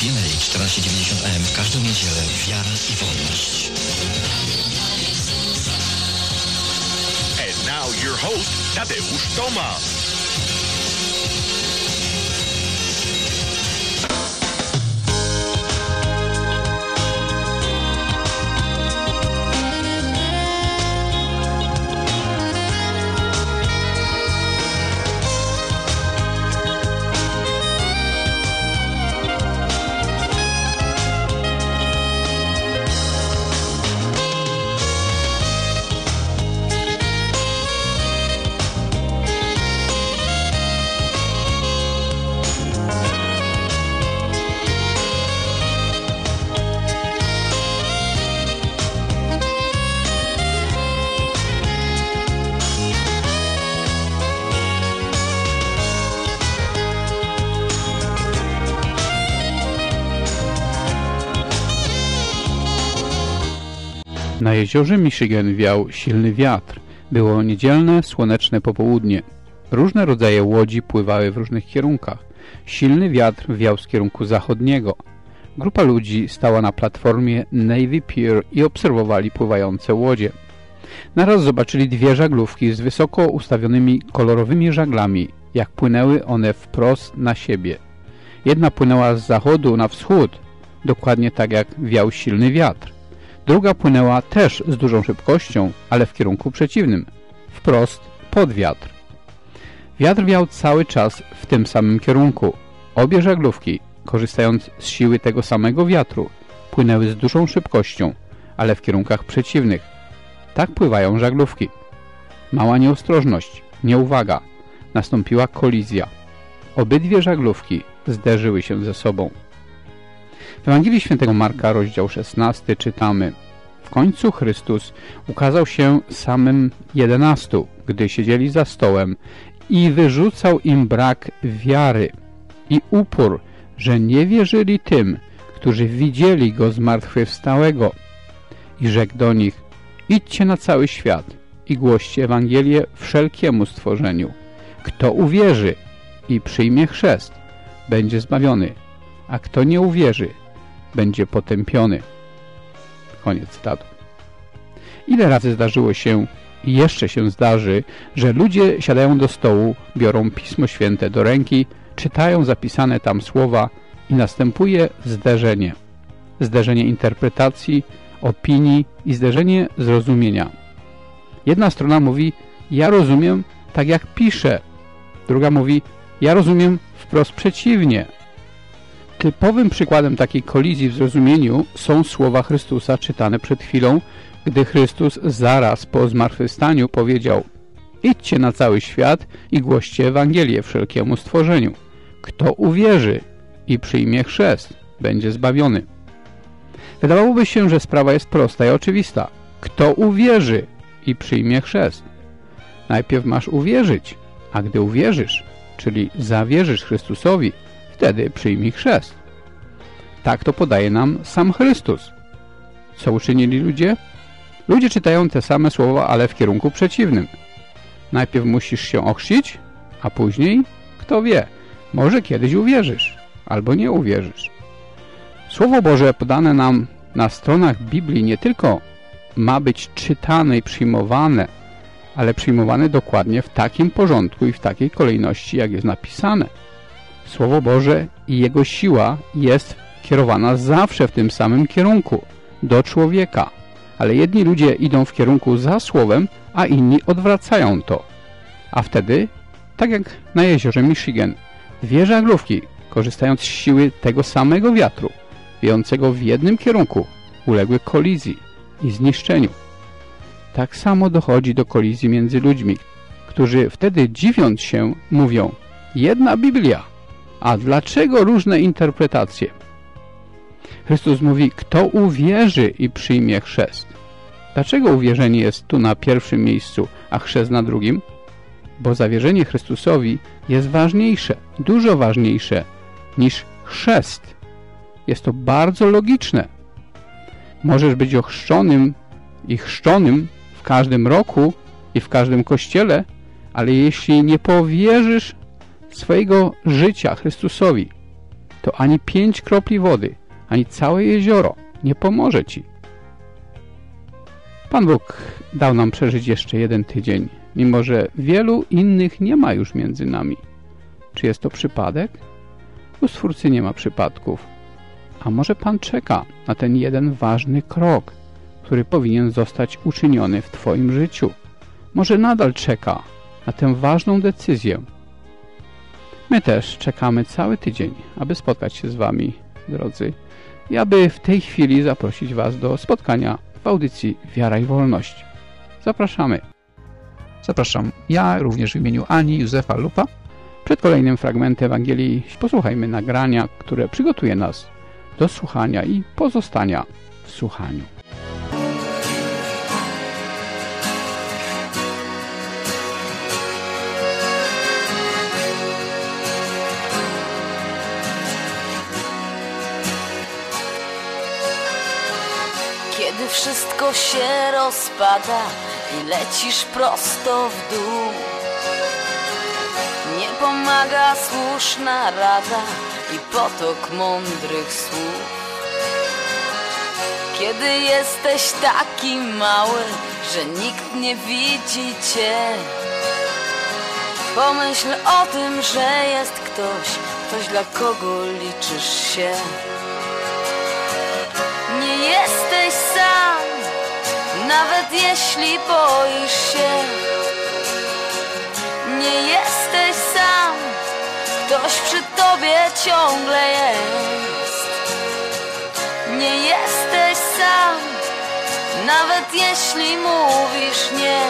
PMA 1490 AM w każdą niedzielę. Wiara i wolność. And now your host, Tadeusz Tomasz. Na jeziorze Michigan wiał silny wiatr. Było niedzielne, słoneczne popołudnie. Różne rodzaje łodzi pływały w różnych kierunkach. Silny wiatr wiał z kierunku zachodniego. Grupa ludzi stała na platformie Navy Pier i obserwowali pływające łodzie. Naraz zobaczyli dwie żaglówki z wysoko ustawionymi kolorowymi żaglami, jak płynęły one wprost na siebie. Jedna płynęła z zachodu na wschód, dokładnie tak jak wiał silny wiatr. Druga płynęła też z dużą szybkością, ale w kierunku przeciwnym, wprost pod wiatr. Wiatr wiał cały czas w tym samym kierunku. Obie żaglówki, korzystając z siły tego samego wiatru, płynęły z dużą szybkością, ale w kierunkach przeciwnych. Tak pływają żaglówki. Mała nieostrożność, nieuwaga, nastąpiła kolizja. Obydwie żaglówki zderzyły się ze sobą. W Ewangelii Świętego Marka, rozdział 16, czytamy: W końcu Chrystus ukazał się samym 11, gdy siedzieli za stołem, i wyrzucał im brak wiary i upór, że nie wierzyli tym, którzy widzieli Go zmartwychwstałego. I rzekł do nich: Idźcie na cały świat i głoście Ewangelię wszelkiemu stworzeniu. Kto uwierzy i przyjmie chrzest, będzie zbawiony, a kto nie uwierzy, będzie potępiony. Koniec cytatu. Ile razy zdarzyło się i jeszcze się zdarzy, że ludzie siadają do stołu, biorą Pismo Święte do ręki, czytają zapisane tam słowa i następuje zderzenie. Zderzenie interpretacji, opinii i zderzenie zrozumienia. Jedna strona mówi: ja rozumiem tak jak pisze. Druga mówi: ja rozumiem wprost przeciwnie. Typowym przykładem takiej kolizji w zrozumieniu są słowa Chrystusa czytane przed chwilą, gdy Chrystus zaraz po zmartwychwstaniu powiedział: Idźcie na cały świat i głoście Ewangelię wszelkiemu stworzeniu. Kto uwierzy i przyjmie chrzest, będzie zbawiony. Wydawałoby się, że sprawa jest prosta i oczywista. Kto uwierzy i przyjmie chrzest? Najpierw masz uwierzyć, a gdy uwierzysz, czyli zawierzysz Chrystusowi, wtedy przyjmij chrzest. Tak to podaje nam sam Chrystus. Co uczynili ludzie? Ludzie czytają te same słowa, ale w kierunku przeciwnym. Najpierw musisz się ochrzcić, a później, kto wie, może kiedyś uwierzysz, albo nie uwierzysz. Słowo Boże podane nam na stronach Biblii nie tylko ma być czytane i przyjmowane, ale przyjmowane dokładnie w takim porządku i w takiej kolejności, jak jest napisane. Słowo Boże i jego siła jest kierowana zawsze w tym samym kierunku, do człowieka. Ale jedni ludzie idą w kierunku za Słowem, a inni odwracają to. A wtedy, tak jak na jeziorze Michigan, dwie żaglówki, korzystając z siły tego samego wiatru, wiejącego w jednym kierunku, uległy kolizji i zniszczeniu. Tak samo dochodzi do kolizji między ludźmi, którzy wtedy, dziwiąc się, mówią: jedna Biblia, a dlaczego różne interpretacje? Chrystus mówi: kto uwierzy i przyjmie chrzest. Dlaczego uwierzenie jest tu na pierwszym miejscu, a chrzest na drugim? Bo zawierzenie Chrystusowi jest ważniejsze, dużo ważniejsze niż chrzest. Jest to bardzo logiczne. Możesz być ochrzczonym i chrzczonym w każdym roku i w każdym kościele, ale jeśli nie powierzysz swojego życia Chrystusowi, to ani 5 kropli wody, ani całe jezioro nie pomoże ci. Pan Bóg dał nam przeżyć jeszcze 1 tydzień, mimo że wielu innych nie ma już między nami. Czy jest to przypadek? U Stwórcy nie ma przypadków. A może Pan czeka na ten jeden ważny krok, który powinien zostać uczyniony w Twoim życiu? Może nadal czeka na tę ważną decyzję. My też czekamy cały tydzień, aby spotkać się z Wami, drodzy, i aby w tej chwili zaprosić Was do spotkania w audycji Wiara i Wolność. Zapraszamy. Zapraszam ja również w imieniu Ani Józefa Lupa. Przed kolejnym fragmentem Ewangelii posłuchajmy nagrania, które przygotuje nas do słuchania i pozostania w słuchaniu. Kiedy wszystko się rozpada i lecisz prosto w dół, nie pomaga słuszna rada i potok mądrych słów. Kiedy jesteś taki mały, że nikt nie widzi cię, pomyśl o tym, że jest ktoś dla kogo liczysz się. Nie jesteś sam, nawet jeśli boisz się. Nie jesteś sam, ktoś przy tobie ciągle jest. Nie jesteś sam, nawet jeśli mówisz nie.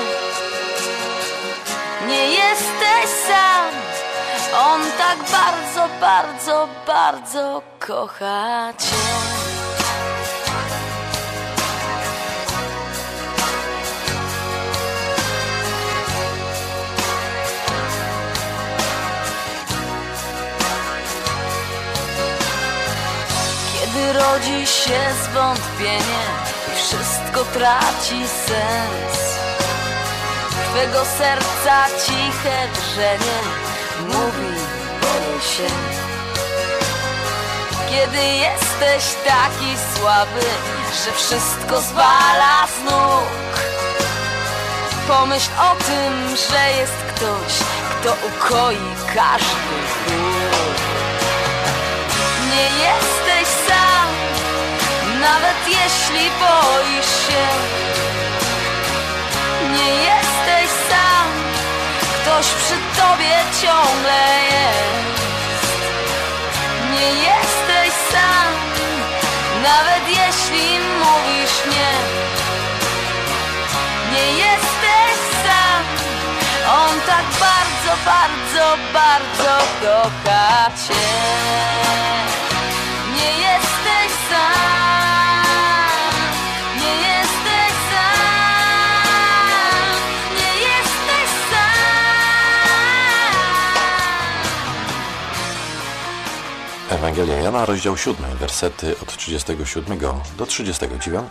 Nie jesteś sam, on tak bardzo, bardzo, bardzo kocha cię. Kiedy rodzi się zwątpienie i wszystko traci sens, twego serca ciche drżenie mówi: boję się. Kiedy jesteś taki słaby, że wszystko zwala z nóg, pomyśl o tym, że jest ktoś, kto ukoi każdy ból. Nie jesteś sam, nawet jeśli boisz się. Nie jesteś sam, ktoś przy tobie ciągle jest. Nie jesteś sam, nawet jeśli mówisz nie. Nie jesteś sam, on tak bardzo, bardzo, bardzo kocha cię. Nie jesteś sam, nie jesteś sam, nie jesteś sam. Ewangelia Jana, rozdział 7, wersety od 37 do 39.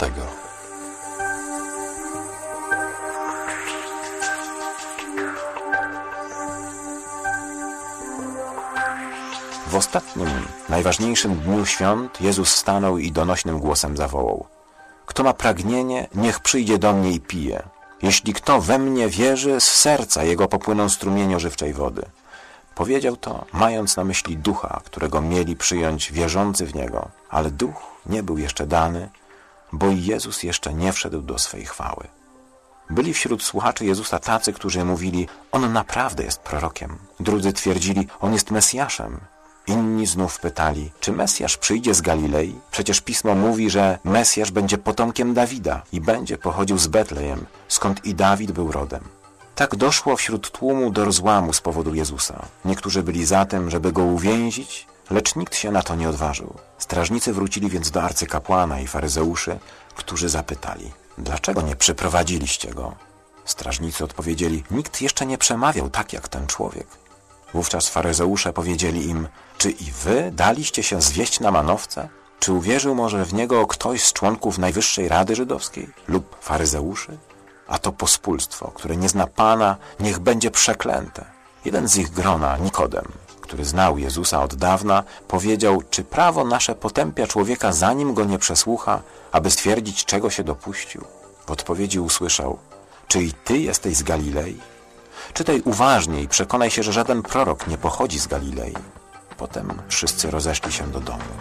W ostatnim, najważniejszym dniu świąt Jezus stanął i donośnym głosem zawołał: kto ma pragnienie, niech przyjdzie do mnie i pije. Jeśli kto we mnie wierzy, z serca jego popłyną strumienie żywczej wody. Powiedział to, mając na myśli ducha, którego mieli przyjąć wierzący w niego. Ale duch nie był jeszcze dany, bo i Jezus jeszcze nie wszedł do swej chwały. Byli wśród słuchaczy Jezusa tacy, którzy mówili: on naprawdę jest prorokiem. Drudzy twierdzili: on jest Mesjaszem. Inni znów pytali: czy Mesjasz przyjdzie z Galilei? Przecież Pismo mówi, że Mesjasz będzie potomkiem Dawida i będzie pochodził z Betlejem, skąd i Dawid był rodem. Tak doszło wśród tłumu do rozłamu z powodu Jezusa. Niektórzy byli za tym, żeby go uwięzić, lecz nikt się na to nie odważył. Strażnicy wrócili więc do arcykapłana i faryzeuszy, którzy zapytali: dlaczego nie przyprowadziliście go? Strażnicy odpowiedzieli: nikt jeszcze nie przemawiał tak jak ten człowiek. Wówczas faryzeusze powiedzieli im: czy i wy daliście się zwieść na manowce? Czy uwierzył może w niego ktoś z członków Najwyższej Rady Żydowskiej lub faryzeuszy? A to pospólstwo, które nie zna Pana, niech będzie przeklęte. Jeden z ich grona, Nikodem, który znał Jezusa od dawna, powiedział, czy prawo nasze potępia człowieka, zanim go nie przesłucha, aby stwierdzić, czego się dopuścił? W odpowiedzi usłyszał, czy i ty jesteś z Galilei? Czytaj uważnie i przekonaj się, że żaden prorok nie pochodzi z Galilei. Potem wszyscy rozeszli się do domu.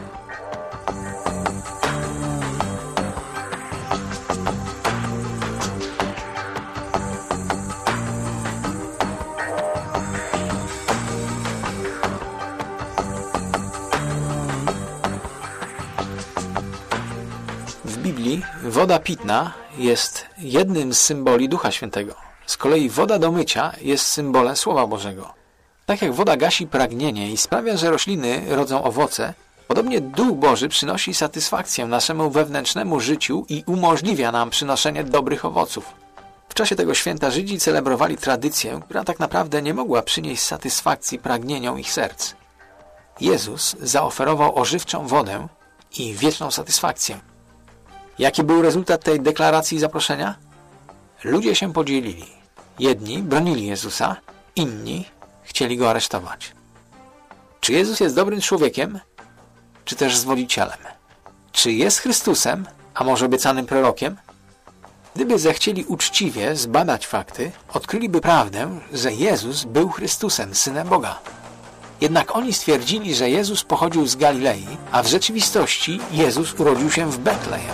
W Biblii woda pitna jest jednym z symboli Ducha Świętego. Z kolei woda do mycia jest symbolem Słowa Bożego. Tak jak woda gasi pragnienie i sprawia, że rośliny rodzą owoce, podobnie Duch Boży przynosi satysfakcję naszemu wewnętrznemu życiu i umożliwia nam przynoszenie dobrych owoców. W czasie tego święta Żydzi celebrowali tradycję, która tak naprawdę nie mogła przynieść satysfakcji pragnieniom ich serc. Jezus zaoferował ożywczą wodę i wieczną satysfakcję. Jaki był rezultat tej deklaracji zaproszenia? Ludzie się podzielili. Jedni bronili Jezusa, inni chcieli go aresztować. Czy Jezus jest dobrym człowiekiem, czy też zwodzicielem? Czy jest Chrystusem, a może obiecanym prorokiem? Gdyby zechcieli uczciwie zbadać fakty, odkryliby prawdę, że Jezus był Chrystusem, Synem Boga. Jednak oni stwierdzili, że Jezus pochodził z Galilei, a w rzeczywistości Jezus urodził się w Betlejem.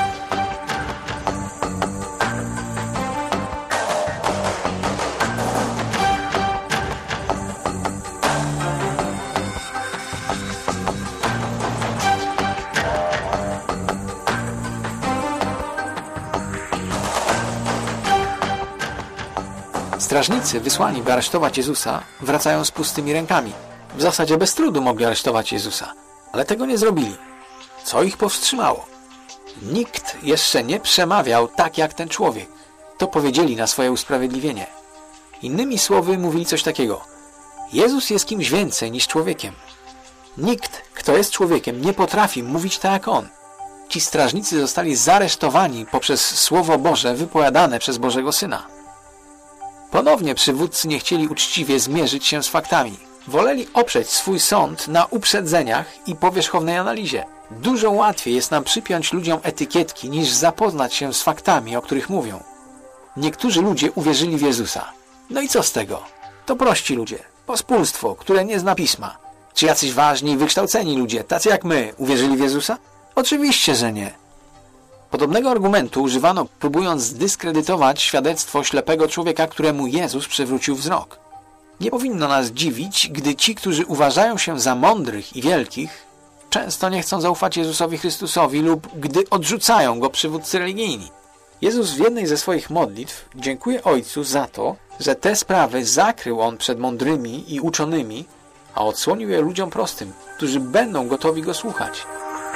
Strażnicy wysłani, by aresztować Jezusa, wracają z pustymi rękami. W zasadzie bez trudu mogli aresztować Jezusa, ale tego nie zrobili. Co ich powstrzymało? Nikt jeszcze nie przemawiał tak jak ten człowiek. To powiedzieli na swoje usprawiedliwienie. Innymi słowy mówili coś takiego. Jezus jest kimś więcej niż człowiekiem. Nikt, kto jest człowiekiem, nie potrafi mówić tak jak on. Ci strażnicy zostali zaresztowani poprzez Słowo Boże wypowiadane przez Bożego Syna. Ponownie przywódcy nie chcieli uczciwie zmierzyć się z faktami. Woleli oprzeć swój sąd na uprzedzeniach i powierzchownej analizie. Dużo łatwiej jest nam przypiąć ludziom etykietki, niż zapoznać się z faktami, o których mówią. Niektórzy ludzie uwierzyli w Jezusa. No i co z tego? To prości ludzie, pospólstwo, które nie zna pisma. Czy jacyś ważni i wykształceni ludzie, tacy jak my, uwierzyli w Jezusa? Oczywiście, że nie. Podobnego argumentu używano, próbując zdyskredytować świadectwo ślepego człowieka, któremu Jezus przywrócił wzrok. Nie powinno nas dziwić, gdy ci, którzy uważają się za mądrych i wielkich, często nie chcą zaufać Jezusowi Chrystusowi lub gdy odrzucają go przywódcy religijni. Jezus w jednej ze swoich modlitw dziękuje Ojcu za to, że te sprawy zakrył On przed mądrymi i uczonymi, a odsłonił je ludziom prostym, którzy będą gotowi Go słuchać.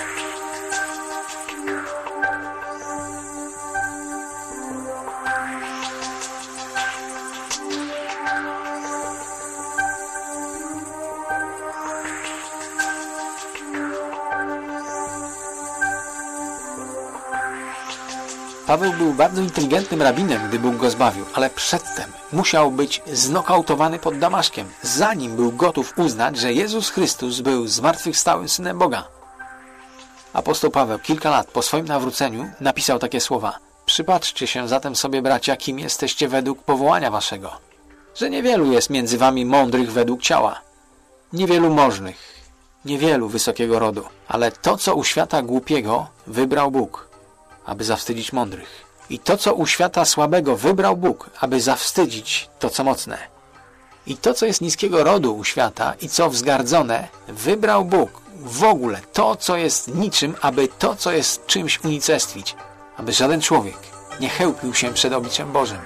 Paweł był bardzo inteligentnym rabinem, gdy Bóg go zbawił, ale przedtem musiał być znokautowany pod Damaszkiem, zanim był gotów uznać, że Jezus Chrystus był zmartwychwstałym Synem Boga. Apostoł Paweł kilka lat po swoim nawróceniu napisał takie słowa: Przypatrzcie się zatem sobie, bracia, kim jesteście według powołania waszego, że niewielu jest między wami mądrych według ciała, niewielu możnych, niewielu wysokiego rodu, ale to, co u świata głupiego, wybrał Bóg, aby zawstydzić mądrych. I to, co u świata słabego, wybrał Bóg, aby zawstydzić to, co mocne. I to, co jest niskiego rodu u świata i co wzgardzone, wybrał Bóg. W ogóle to, co jest niczym, aby to, co jest czymś, unicestwić. Aby żaden człowiek nie chełpił się przed obliczem Bożym.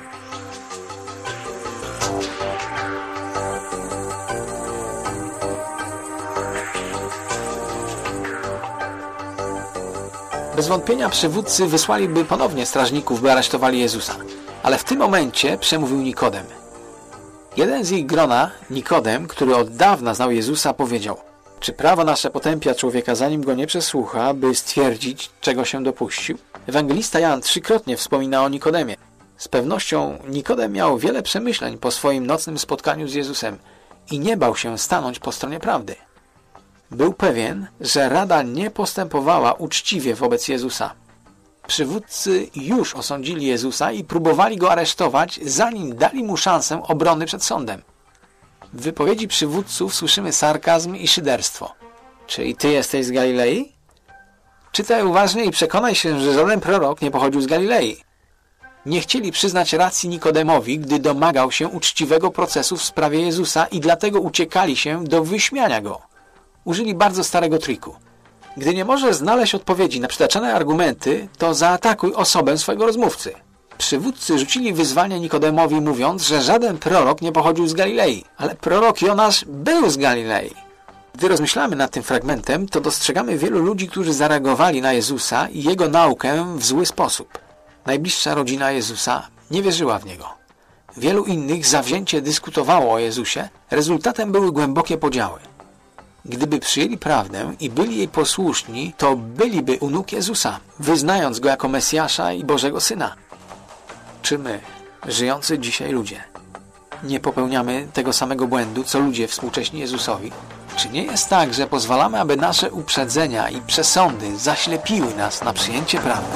Bez wątpienia przywódcy wysłaliby ponownie strażników, by aresztowali Jezusa. Ale w tym momencie przemówił Nikodem. Jeden z ich grona, Nikodem, który od dawna znał Jezusa, powiedział: Czy prawo nasze potępia człowieka, zanim go nie przesłucha, by stwierdzić, czego się dopuścił? Ewangelista Jan 3-krotnie wspomina o Nikodemie. Z pewnością Nikodem miał wiele przemyśleń po swoim nocnym spotkaniu z Jezusem i nie bał się stanąć po stronie prawdy. Był pewien, że Rada nie postępowała uczciwie wobec Jezusa. Przywódcy już osądzili Jezusa i próbowali go aresztować, zanim dali mu szansę obrony przed sądem. W wypowiedzi przywódców słyszymy sarkazm i szyderstwo. Czyli ty jesteś z Galilei? Czytaj uważnie i przekonaj się, że żaden prorok nie pochodził z Galilei. Nie chcieli przyznać racji Nikodemowi, gdy domagał się uczciwego procesu w sprawie Jezusa i dlatego uciekali się do wyśmiania go. Użyli bardzo starego triku. Gdy nie możesz znaleźć odpowiedzi na przytaczane argumenty, to zaatakuj osobę swojego rozmówcy. Przywódcy rzucili wyzwanie Nikodemowi, mówiąc, że żaden prorok nie pochodził z Galilei, ale prorok Jonasz był z Galilei. Gdy rozmyślamy nad tym fragmentem, to dostrzegamy wielu ludzi, którzy zareagowali na Jezusa i Jego naukę w zły sposób. Najbliższa rodzina Jezusa nie wierzyła w Niego. Wielu innych zawzięcie dyskutowało o Jezusie, rezultatem były głębokie podziały. Gdyby przyjęli prawdę i byli jej posłuszni, to byliby u nóg Jezusa, wyznając Go jako Mesjasza i Bożego Syna. Czy my, żyjący dzisiaj ludzie, nie popełniamy tego samego błędu, co ludzie współcześni Jezusowi? Czy nie jest tak, że pozwalamy, aby nasze uprzedzenia i przesądy zaślepiły nas na przyjęcie prawdy?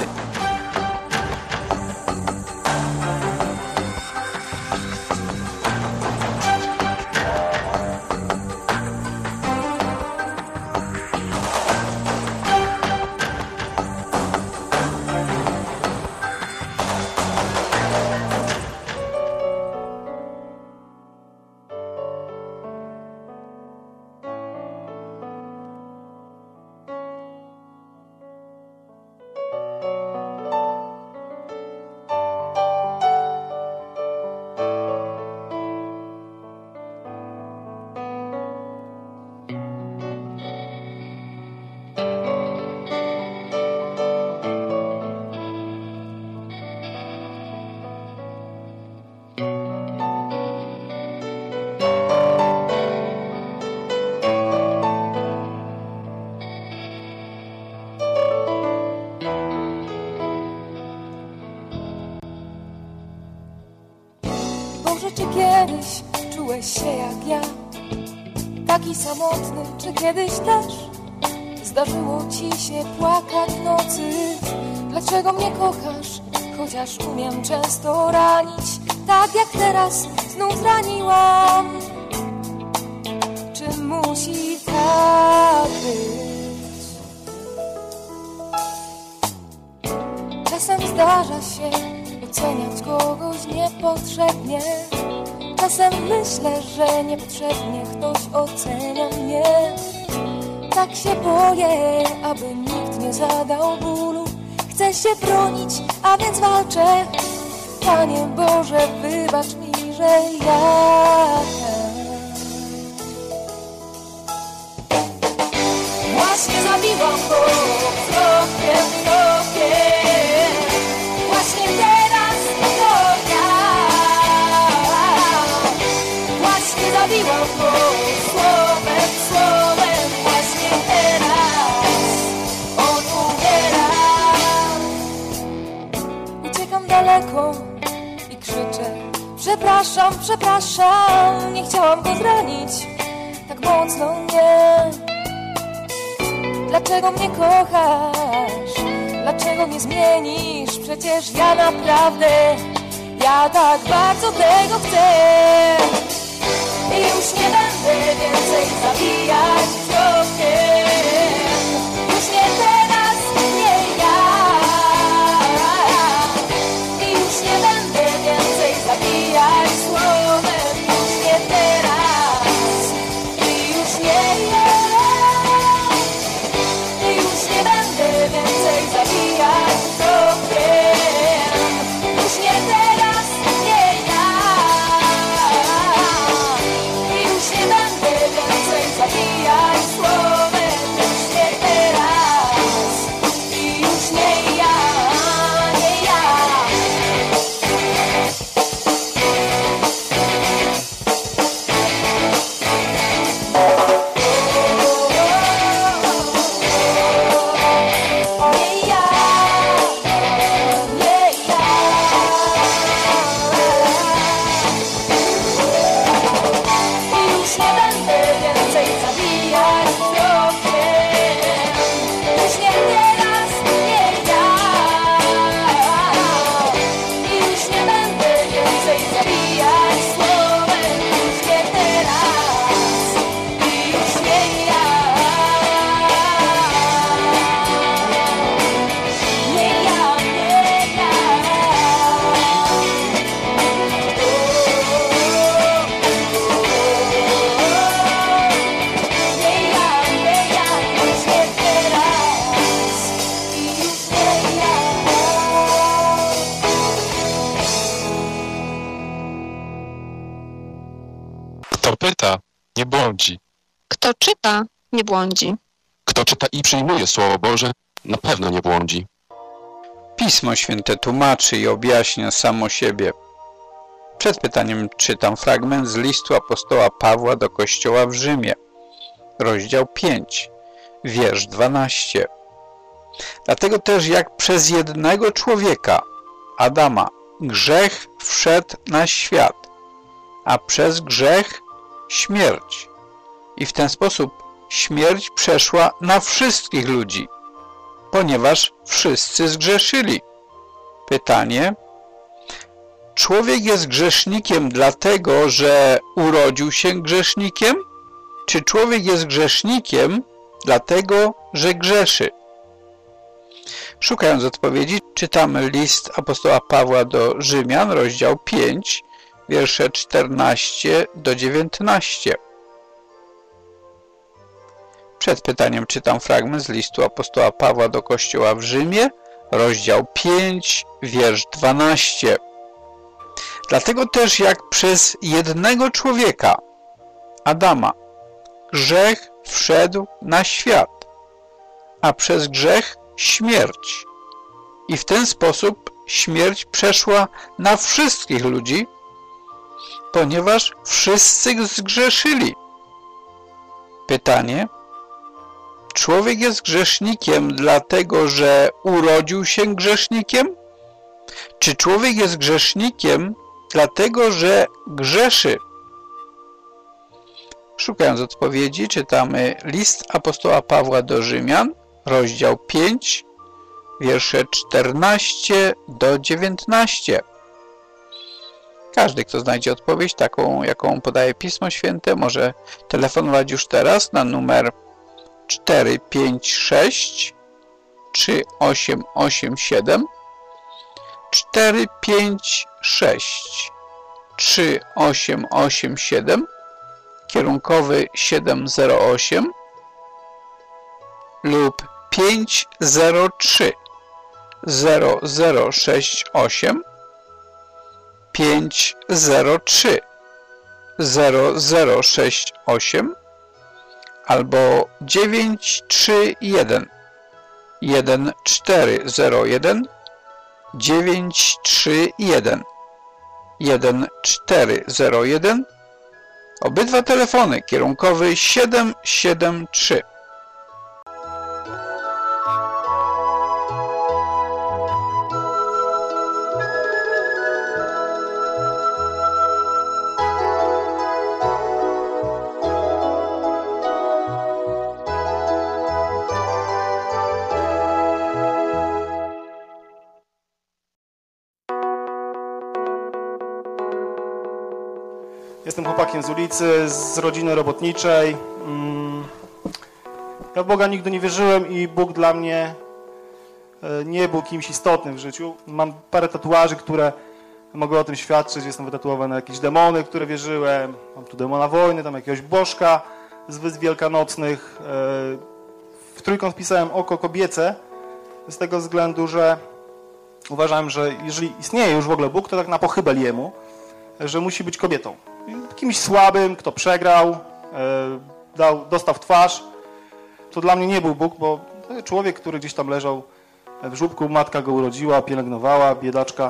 Czy kiedyś czułeś się jak ja, taki samotny, czy kiedyś też zdarzyło ci się płakać w nocy? Dlaczego mnie kochasz, chociaż umiem często ranić, tak jak teraz znów zraniłam? Czy musi tak być? Czasem zdarza się oceniać kogoś niepotrzebnie. Czasem myślę, że niepotrzebnie ktoś ocenia mnie. Tak się boję, aby nikt nie zadał bólu. Chcę się bronić, a więc walczę. Panie Boże, wybacz mi, że ja właśnie zabiłam go krokiem. Właśnie teraz to ja. Właśnie zabiłam go słowem. Właśnie teraz on umiera. Uciekam daleko i krzyczę: przepraszam, nie chciałam go zranić tak mocno, nie. Dlaczego mnie kochasz? Dlaczego mnie zmienisz? Przecież ja naprawdę, ja tak bardzo tego chcę. I już nie będę więcej zabijać krokiem. Już nie teraz, nie ja. I już nie będę więcej zabijać słowem. Już nie teraz. I już nie ja. I już nie będę więcej zabijać krokiem. Już nie teraz, nie ja. I już nie będę więcej zabijać słowem. czyta, nie błądzi. Kto czyta, nie błądzi. Kto czyta i przyjmuje Słowo Boże, na pewno nie błądzi. Pismo Święte tłumaczy i objaśnia samo siebie. Przed pytaniem czytam fragment z listu apostoła Pawła do Kościoła w Rzymie, rozdział 5, wiersz 12. Dlatego też jak przez jednego człowieka, Adama, grzech wszedł na świat, a przez grzech śmierć. I w ten sposób śmierć przeszła na wszystkich ludzi, ponieważ wszyscy zgrzeszyli. Pytanie: człowiek jest grzesznikiem dlatego, że urodził się grzesznikiem? Czy człowiek jest grzesznikiem dlatego, że grzeszy? Szukając odpowiedzi, czytamy list apostoła Pawła do Rzymian, rozdział 5, wiersze 14 do 19. Przed pytaniem czytam fragment z listu apostoła Pawła do Kościoła w Rzymie, rozdział 5, wiersz 12. Dlatego też jak przez jednego człowieka, Adama, grzech wszedł na świat, a przez grzech śmierć. I w ten sposób śmierć przeszła na wszystkich ludzi, ponieważ wszyscy zgrzeszyli. Pytanie: człowiek jest grzesznikiem dlatego, że urodził się grzesznikiem? Czy człowiek jest grzesznikiem dlatego, że grzeszy? Szukając odpowiedzi, czytamy list apostoła Pawła do Rzymian, rozdział 5, wiersze 14 do 19. Każdy, kto znajdzie odpowiedź taką, jaką podaje Pismo Święte, może telefonować już teraz na numer 456 3887 456 3887, kierunkowy 708 lub 503 0068 503 0068 albo 931 1401 931 1401. Obydwa telefony kierunkowy 773. Jestem chłopakiem z ulicy, z rodziny robotniczej. Ja w Boga nigdy nie wierzyłem i Bóg dla mnie nie był kimś istotnym w życiu. Mam parę tatuaży, które mogą o tym świadczyć. Jestem wytatuowany na jakieś demony, które wierzyłem. Mam tu demona wojny, tam jakiegoś bożka z Wysp Wielkanocnych. W trójkąt wpisałem oko kobiece z tego względu, że uważałem, że jeżeli istnieje już w ogóle Bóg, to tak na pochybel Jemu, że musi być kobietą. Kimś słabym, kto przegrał, dostał w twarz. To dla mnie nie był Bóg, bo człowiek, który gdzieś tam leżał w żłóbku, matka go urodziła, pielęgnowała, biedaczka.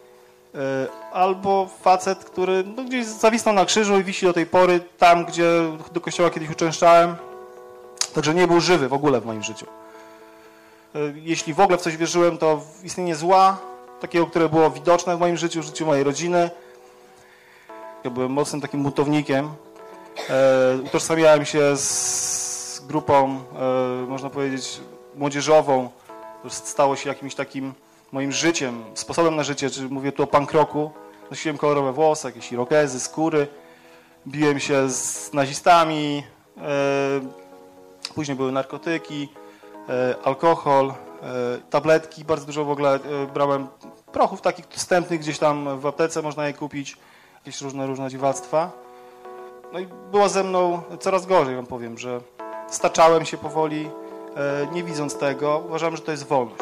Albo facet, który gdzieś zawisnął na krzyżu i wisi do tej pory tam, gdzie do kościoła kiedyś uczęszczałem. Także nie był żywy w ogóle w moim życiu. Jeśli w ogóle w coś wierzyłem, to w istnienie zła, takiego, które było widoczne w moim życiu, w życiu mojej rodziny. Ja byłem mocnym takim buntownikiem. Utożsamiałem się z grupą, można powiedzieć, młodzieżową. To stało się jakimś takim moim życiem, sposobem na życie. Czy mówię tu o punk rocku. Nosiłem kolorowe włosy, jakieś irokezy, skóry. Biłem się z nazistami. Później były narkotyki, alkohol, tabletki. Bardzo dużo w ogóle brałem prochów takich dostępnych gdzieś tam w aptece, można je kupić. Jakieś różne dziwactwa. No i było ze mną coraz gorzej, wam powiem, że staczałem się powoli, nie widząc tego. Uważałem, że to jest wolność.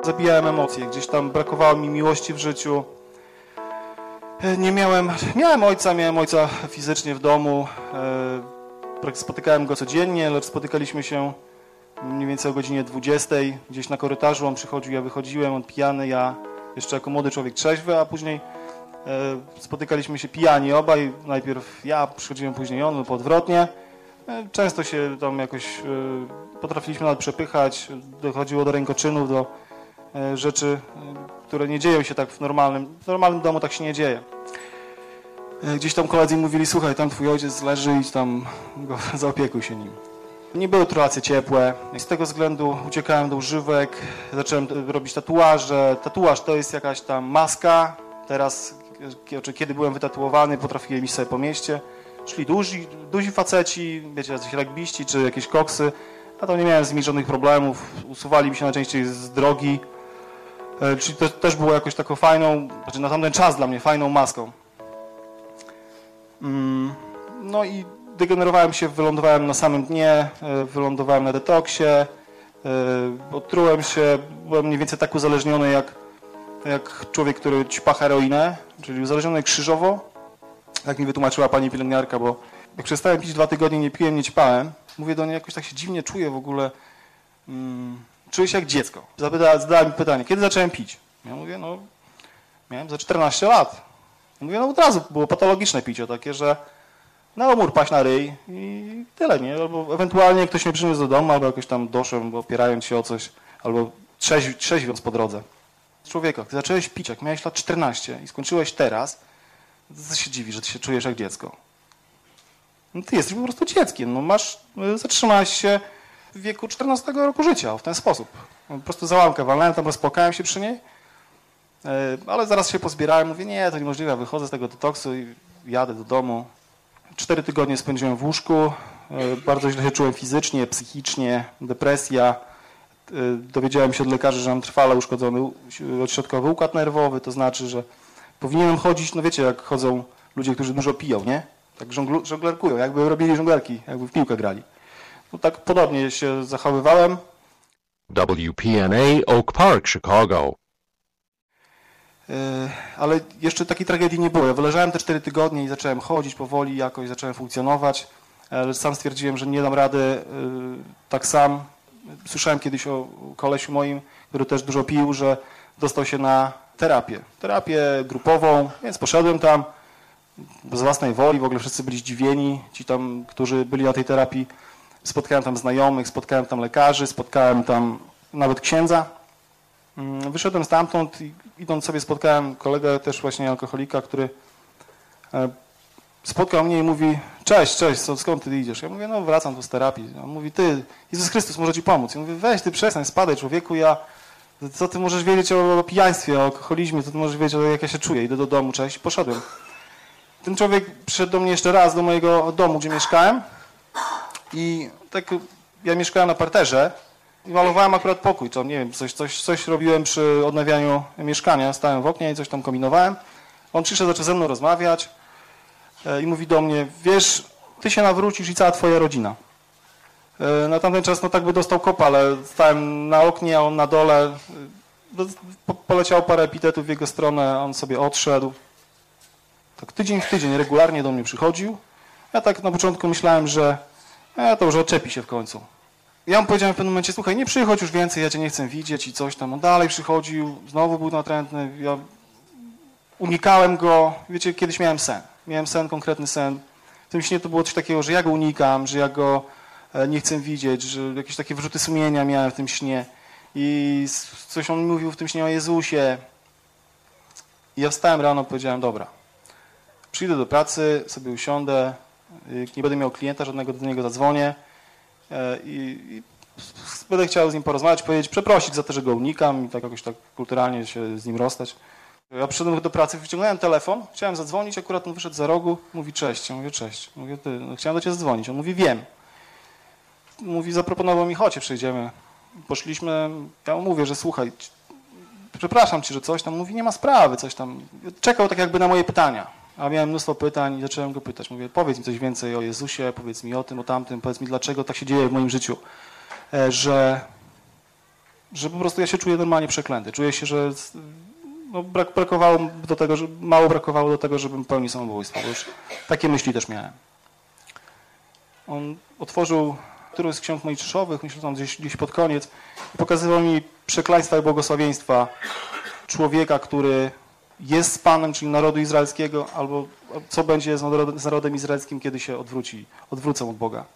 Zabijałem emocje, gdzieś tam brakowało mi miłości w życiu. Miałem ojca fizycznie w domu. Spotykałem go codziennie, lecz spotykaliśmy się mniej więcej o godzinie 20. Gdzieś na korytarzu on przychodził, ja wychodziłem, on pijany, ja jeszcze jako młody człowiek trzeźwy, a później spotykaliśmy się pijani obaj. Najpierw ja przychodziłem, później on lub odwrotnie. Często się tam jakoś potrafiliśmy nawet przepychać, dochodziło do rękoczynów, do rzeczy, które nie dzieją się tak w normalnym domu tak się nie dzieje. Gdzieś tam koledzy mówili, słuchaj, tam twój ojciec leży i tam zaopiekuj się nim. Nie były to relacje ciepłe. Z tego względu uciekałem do używek, zacząłem robić tatuaże. Tatuaż to jest jakaś tam maska. Teraz, kiedy byłem wytatuowany, potrafiłem iść sobie po mieście. Szli duzi faceci, wiecie, jacyś rugbyści czy jakieś koksy. A to nie miałem z nimi żadnych problemów. Usuwali mi się najczęściej z drogi. Czyli to też było jakoś taką fajną, znaczy na tamten czas dla mnie fajną maską. No i degenerowałem się, wylądowałem na samym dnie, wylądowałem na detoksie, odtrułem się, byłem mniej więcej tak uzależniony jak człowiek, który ćpa heroinę, czyli uzależniony krzyżowo, jak mi wytłumaczyła pani pielęgniarka, bo jak przestałem pić 2 tygodnie, nie piłem, nie ćpałem, mówię do niej, jakoś tak się dziwnie czuję w ogóle, czuję się jak dziecko. Zadała mi pytanie, kiedy zacząłem pić? Ja mówię, no miałem za 14 lat. Mówię, no od razu było patologiczne picie takie, że na mur paść na ryj i tyle, nie? Albo ewentualnie ktoś mnie przyniósł do domu, albo jakoś tam doszłem, opierając się o coś, albo trzeźwiąc po drodze. Człowieka, ty zacząłeś pić, jak miałeś lat 14 i skończyłeś teraz, to się dziwi, że ty się czujesz jak dziecko. No ty jesteś po prostu dzieckiem, no zatrzymałeś się w wieku 14 roku życia w ten sposób. Po prostu załamkę walnąłem, tam rozpłakałem się przy niej, ale zaraz się pozbierałem, mówię, nie, to niemożliwe, ja wychodzę z tego detoksu i jadę do domu. 4 tygodnie spędziłem w łóżku, bardzo źle się czułem fizycznie, psychicznie, depresja. Dowiedziałem się od lekarzy, że mam trwale uszkodzony odśrodkowy układ nerwowy, to znaczy, że powinienem chodzić, no wiecie, jak chodzą ludzie, którzy dużo piją, nie? Tak żonglerkują, jakby robili żonglerki, jakby w piłkę grali. No tak podobnie się zachowywałem. WPNA Oak Park, Chicago. Ale jeszcze takiej tragedii nie było. Ja wyleżałem te 4 tygodnie i zacząłem chodzić powoli, jakoś zacząłem funkcjonować, ale sam stwierdziłem, że nie dam rady tak sam. Słyszałem kiedyś o kolesiu moim, który też dużo pił, że dostał się na terapię grupową, więc poszedłem tam z własnej woli, w ogóle wszyscy byli zdziwieni, ci tam, którzy byli na tej terapii. Spotkałem tam znajomych, spotkałem tam lekarzy, spotkałem tam nawet księdza. Wyszedłem stamtąd i idąc sobie spotkałem kolegę, też właśnie alkoholika, który spotkał mnie i mówi, cześć, skąd ty idziesz? Ja mówię, no wracam tu z terapii. On mówi, ty, Jezus Chrystus może ci pomóc. Ja mówię, weź ty przestań, spadaj człowieku, co ty możesz wiedzieć o pijaństwie, o alkoholizmie, co ty możesz wiedzieć, jak ja się czuję. Idę do domu, cześć, i poszedłem. Ten człowiek przyszedł do mnie jeszcze raz, do mojego domu, gdzie mieszkałem i tak ja mieszkałem na parterze i malowałem akurat pokój, to nie wiem, coś robiłem przy odnawianiu mieszkania, stałem w oknie i coś tam kombinowałem. On przyszedł, zaczął ze mną rozmawiać i mówi do mnie, wiesz, ty się nawrócisz i cała twoja rodzina. Na tamten czas no tak by dostał kopa, ale stałem na oknie, a on na dole. Poleciało parę epitetów w jego stronę, on sobie odszedł. Tak tydzień w tydzień regularnie do mnie przychodził. Ja tak na początku myślałem, że to już odczepi się w końcu. Ja mu powiedziałem w pewnym momencie, słuchaj, nie przychodź już więcej, ja cię nie chcę widzieć i coś tam. On dalej przychodził, znowu był natrętny. Ja unikałem go. Wiecie, kiedyś miałem sen. Miałem sen, konkretny sen. W tym śnie to było coś takiego, że ja go unikam, że ja go nie chcę widzieć, że jakieś takie wyrzuty sumienia miałem w tym śnie. I coś on mówił w tym śnie o Jezusie. I ja wstałem rano, powiedziałem, dobra, przyjdę do pracy, sobie usiądę, nie będę miał klienta żadnego, do niego zadzwonię i będę chciał z nim porozmawiać, powiedzieć, przeprosić za to, że go unikam i tak jakoś tak kulturalnie się z nim rozstać. Ja przyszedłem do pracy, wyciągnąłem telefon, chciałem zadzwonić, akurat on wyszedł za rogu, mówi cześć. Ja mówię, cześć. Mówię, ty, no, chciałem do ciebie zadzwonić. On mówi, wiem. Mówi, zaproponował mi, chodź, przejdziemy. Poszliśmy, ja mu mówię, że słuchaj, przepraszam cię, że coś tam. Mówi, nie ma sprawy, coś tam. Czekał tak jakby na moje pytania. A miałem mnóstwo pytań i zacząłem go pytać. Mówię, powiedz mi coś więcej o Jezusie, powiedz mi o tym, o tamtym, powiedz mi, dlaczego tak się dzieje w moim życiu, że że po prostu ja się czuję normalnie przeklęty. Czuję się, że no, brakowało do tego, że mało brakowało do tego, żebym pełnił samobójstwo. Bo już takie myśli też miałem. On otworzył którąś z ksiąg mojżeszowych, myślę tam gdzieś pod koniec, i pokazywał mi przekleństwa i błogosławieństwa człowieka, który jest z Panem, czyli narodu izraelskiego, albo co będzie z narodem izraelskim, kiedy się odwrócą od Boga.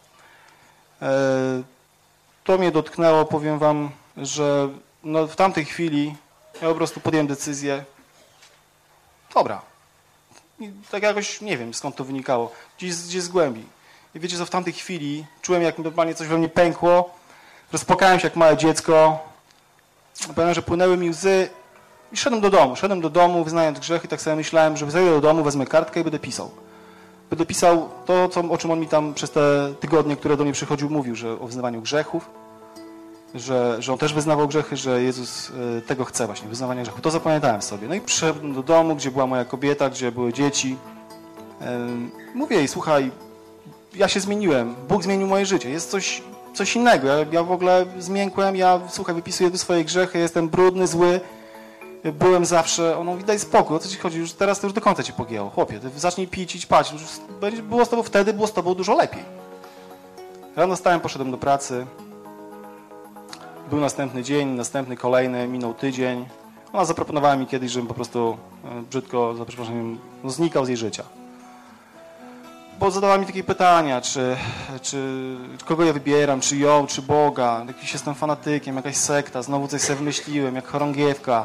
To mnie dotknęło, powiem wam, że no w tamtej chwili ja po prostu podjąłem decyzję, dobra, i tak jakoś nie wiem skąd to wynikało, gdzieś z głębi. I wiecie co, w tamtej chwili czułem, jak normalnie coś we mnie pękło, rozpłakałem się jak małe dziecko, pamiętam, że płynęły mi łzy i szedłem do domu, wyznając grzechy, tak sobie myślałem, że zajdę do domu, wezmę kartkę i będę pisał. Będę pisał to, o czym on mi tam przez te tygodnie, które do mnie przychodził, mówił, że o wyznawaniu grzechów, że on też wyznawał grzechy, że Jezus tego chce właśnie, wyznawania grzechów. To zapamiętałem sobie. No i przyszedłem do domu, gdzie była moja kobieta, gdzie były dzieci. Mówię jej, słuchaj, ja się zmieniłem, Bóg zmienił moje życie, jest coś innego. Ja w ogóle zmiękłem, słuchaj, wypisuję tu swoje grzechy, jestem brudny, zły, byłem zawsze. Ona mówi, daj spokój, o co ci chodzi, już teraz to już do końca cię pogięło, chłopie, ty zacznij pić i ćpać, było z tobą wtedy, było z tobą dużo lepiej. Rano wstałem, poszedłem do pracy, był następny dzień, następny, kolejny, minął tydzień. Ona zaproponowała mi kiedyś, żebym po prostu brzydko, za przeproszeniem, znikał z jej życia. Bo zadała mi takie pytania, czy kogo ja wybieram, czy ją, czy Boga, jakiś jestem fanatykiem, jakaś sekta, znowu coś sobie wymyśliłem, jak chorągiewka.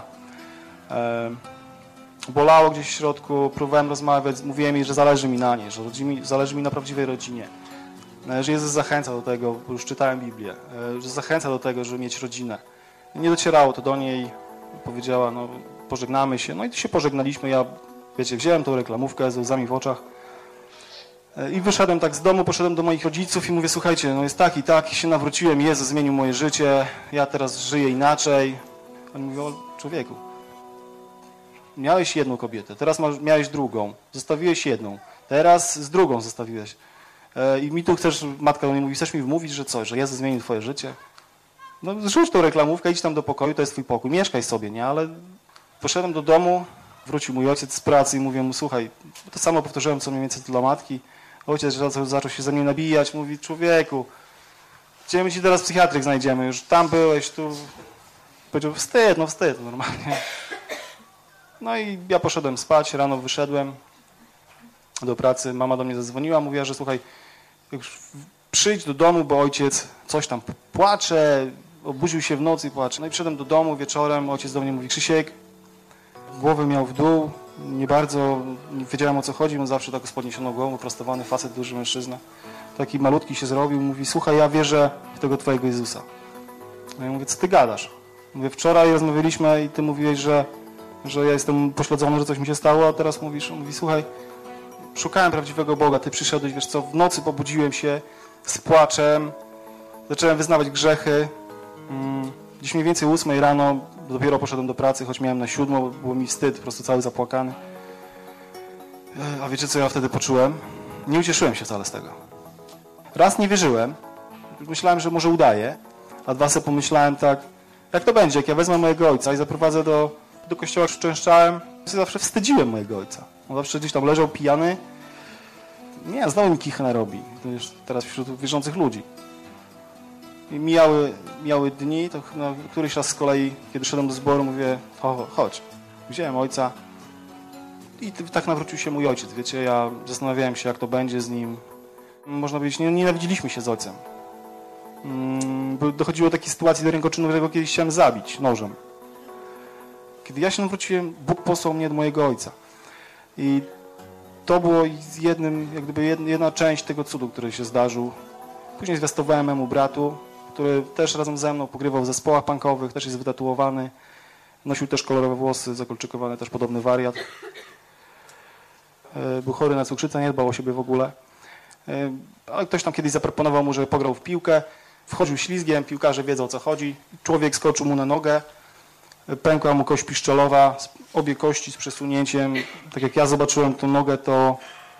Bolało gdzieś w środku, próbowałem rozmawiać, mówiłem jej, że zależy mi na niej, że zależy mi na prawdziwej rodzinie. Że Jezus zachęca do tego, bo już czytałem Biblię, że zachęca do tego, żeby mieć rodzinę. Nie docierało to do niej, powiedziała, no pożegnamy się, no i się pożegnaliśmy, ja, wiecie, wziąłem tą reklamówkę ze łzami w oczach i wyszedłem tak z domu, poszedłem do moich rodziców i mówię, słuchajcie, no jest tak i tak, się nawróciłem, Jezus zmienił moje życie, ja teraz żyję inaczej. Oni mówią, człowieku, miałeś jedną kobietę, teraz miałeś drugą, zostawiłeś jedną, teraz z drugą zostawiłeś. I mi tu chcesz, matka do mnie mówi, chcesz mi wmówić, że co, że Jezus zmienił twoje życie? No rzuć tą reklamówkę, idź tam do pokoju, to jest twój pokój, mieszkaj sobie, nie? Ale poszedłem do domu, wrócił mój ojciec z pracy i mówię mu, słuchaj, to samo powtórzyłem, co mniej więcej dla matki. Ojciec zaczął się ze mnie nabijać, mówi, człowieku, gdzie my ci teraz psychiatryk znajdziemy? Już tam byłeś, tu... Powiedział, wstyd, normalnie. No i ja poszedłem spać, rano wyszedłem do pracy, mama do mnie zadzwoniła, mówiła, że słuchaj, przyjdź do domu, bo ojciec coś tam płacze, obudził się w nocy i płacze. No i przyszedłem do domu wieczorem, ojciec do mnie mówi, Krzysiek, głowę miał w dół, nie bardzo nie wiedziałem, o co chodzi, on zawsze tak z podniesioną głową, prostowany facet, duży mężczyzna. Taki malutki się zrobił, mówi, słuchaj, ja wierzę w tego twojego Jezusa. No ja mówię, co ty gadasz? Mówię, wczoraj rozmawialiśmy i ty mówiłeś, że ja jestem pośledzony, że coś mi się stało, a teraz mówisz, on mówi, słuchaj, szukałem prawdziwego Boga, ty przyszedłeś, wiesz co, w nocy pobudziłem się z płaczem, zacząłem wyznawać grzechy, gdzieś mniej więcej 8 rano, dopiero poszedłem do pracy, choć miałem na 7, było mi wstyd, po prostu cały zapłakany. A wiecie, co ja wtedy poczułem? Nie ucieszyłem się wcale z tego. Raz nie wierzyłem, myślałem, że może udaję, a dwa sobie pomyślałem tak, jak to będzie, jak ja wezmę mojego ojca i zaprowadzę do kościoła, szczęszczałem, zawsze wstydziłem mojego ojca. On zawsze gdzieś tam leżał pijany. Nie, znowu mi kichnę robi. To już teraz wśród wierzących ludzi. I mijały dni, to któryś raz z kolei, kiedy szedłem do zboru, mówię, chodź. Wziąłem ojca i tak nawrócił się mój ojciec. Wiecie, ja zastanawiałem się, jak to będzie z nim. Można powiedzieć, nienawidziliśmy się z ojcem. Dochodziło do takiej sytuacji do rękoczynu, którego kiedyś chciałem zabić nożem. Kiedy ja się nawróciłem, Bóg posłał mnie do mojego ojca. I to było jedna część tego cudu, który się zdarzył. Później zwiastowałem memu bratu, który też razem ze mną pogrywał w zespołach punkowych, też jest wytatuowany. Nosił też kolorowe włosy, zakolczykowany, też podobny wariat. Był chory na cukrzycę, nie dbał o siebie w ogóle. Ale ktoś tam kiedyś zaproponował mu, że pograł w piłkę. Wchodził ślizgiem, piłkarze wiedzą, o co chodzi. Człowiek skoczył mu na nogę. Pękła mu kość piszczelowa, obie kości z przesunięciem. Tak jak ja zobaczyłem tą nogę, to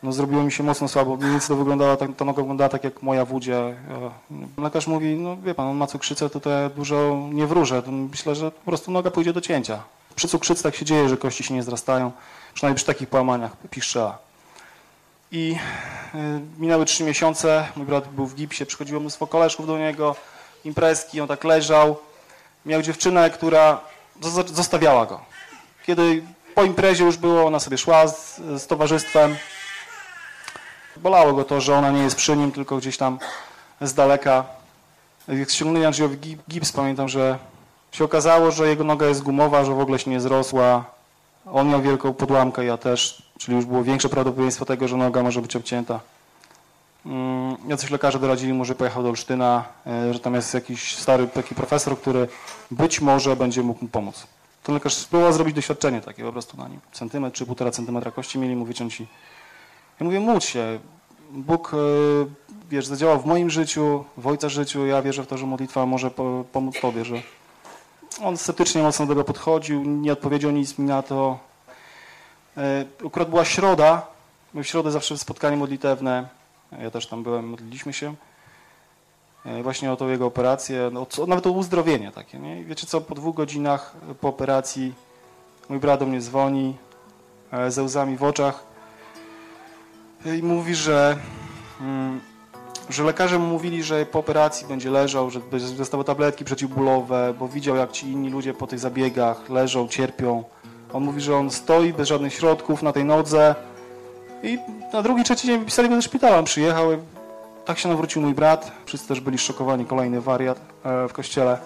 No zrobiło mi się mocno słabo, mniej więcej to wyglądała, ta noga wyglądała tak jak moja wódzia. Lekarz mówi, no wie pan, on ma cukrzycę, to ja dużo nie wróżę, to myślę, że po prostu noga pójdzie do cięcia. Przy cukrzycy tak się dzieje, że kości się nie zrastają, przynajmniej przy takich połamaniach piszczela. I minęły 3 miesiące, mój brat był w gipsie, przychodziło mnóstwo koleżków do niego, imprezki, on tak leżał. Miał dziewczynę, która zostawiała go. Kiedy po imprezie już było, ona sobie szła z towarzystwem. Bolało go to, że ona nie jest przy nim, tylko gdzieś tam z daleka. Jak ściągnęli Andrzejowi gips, pamiętam, że się okazało, że jego noga jest gumowa, że w ogóle się nie zrosła. On miał wielką podłamkę, ja też, czyli już było większe prawdopodobieństwo tego, że noga może być obcięta. Jacyś lekarze doradzili mu, że pojechał do Olsztyna, że tam jest jakiś stary taki profesor, który być może będzie mógł mu pomóc. Ten lekarz spróbował zrobić doświadczenie takie po prostu na nim. Centymetr czy 1,5 centymetra kości mieli mu wyciąć i ja mówię, módl się. Bóg, wiesz, zadziałał w moim życiu, w ojca życiu. Ja wierzę w to, że modlitwa może pomóc tobie, że on sceptycznie mocno do tego podchodził, nie odpowiedział nic mi na to. Akurat była środa, w środę zawsze spotkanie modlitewne. Ja też tam byłem, modliliśmy się. Właśnie o tą jego operację, nawet o uzdrowienie takie. Nie? I wiecie co, po 2 godzinach po operacji mój brat do mnie dzwoni ze łzami w oczach i mówi, że lekarze mu mówili, że po operacji będzie leżał, że dostawał tabletki przeciwbólowe, bo widział, jak ci inni ludzie po tych zabiegach leżą, cierpią. On mówi, że on stoi bez żadnych środków na tej nodze i na 2., 3 dzień wypisali go do szpitala. On przyjechał. Tak się nawrócił mój brat. Wszyscy też byli szokowani. Kolejny wariat w kościele.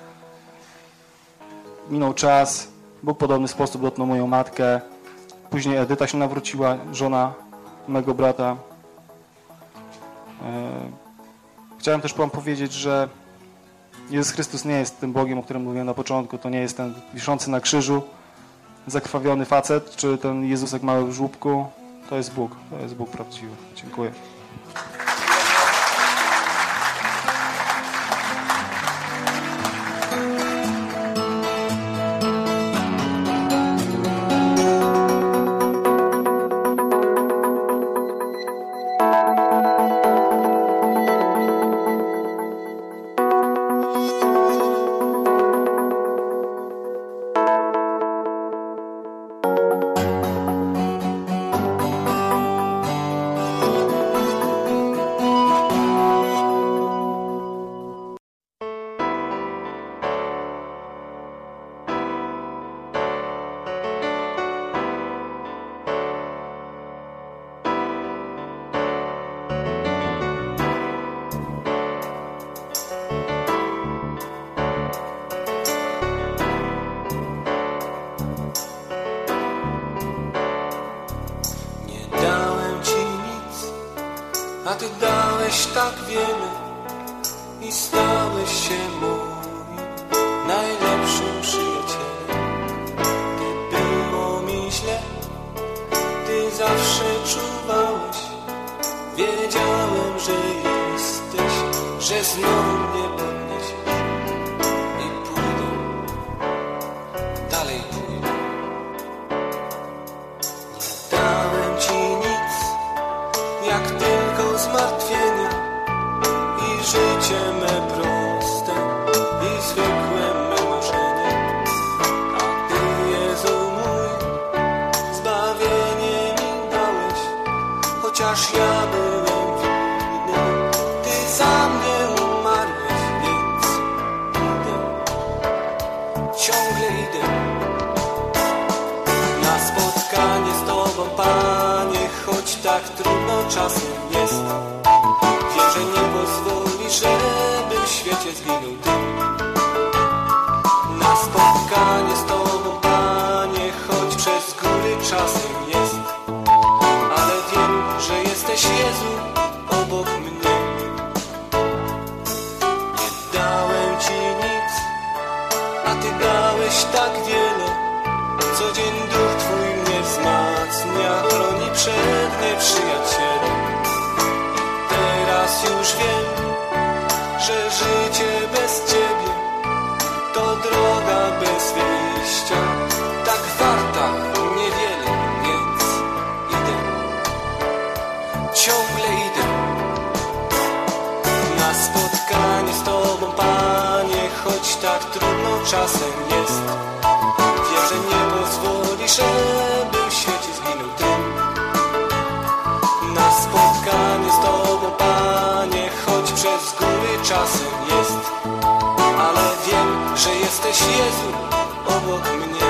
Minął czas. Bóg w podobny sposób dotknął moją matkę. Później Edyta się nawróciła, żona mego brata. Chciałem też wam powiedzieć, że Jezus Chrystus nie jest tym Bogiem, o którym mówiłem na początku. To nie jest ten wiszący na krzyżu zakrwawiony facet, czy ten Jezusek mały w żłóbku. To jest Bóg. To jest Bóg prawdziwy. Dziękuję. A Ty dałeś tak wiele i stałeś się moim najlepszym przyjacielem. Gdy było mi źle, Ty zawsze czuwałeś. Wiedziałem, że jesteś, że znowu mnie podniesiesz i pójdę, dalej pójdę. Nie dałem Ci nic, jak tylko zmartwienia i życie me proste i zwykłe me marzenie. A Ty, Jezu mój, zbawienie mi dałeś, chociaż ja byłem winny. Ty za mnie umarłeś, więc idę, ciągle idę na spotkanie z Tobą, Panie, choć tak trudno czasem jest. Wiem, że nie pozwolisz, żeby w świecie zginął Ty. Na spotkanie z Tobą, Panie, choć przez góry czasem jest. Ale wiem, że jesteś, Jezu, obok mnie. Nie dałem Ci nic, a Ty dałeś tak wiele. Co dzień duch Twój mnie wzmacnia, chroni przed nieprzyjacielem. Teraz już wiem, że życie bez Ciebie ciągle idę na spotkanie z Tobą, Panie, choć tak trudno czasem jest. Wiem, że nie pozwolisz, żeby w świecie zginął dym. Na spotkanie z Tobą, Panie, choć przez góry czasem jest, ale wiem, że jesteś, Jezu, obok mnie.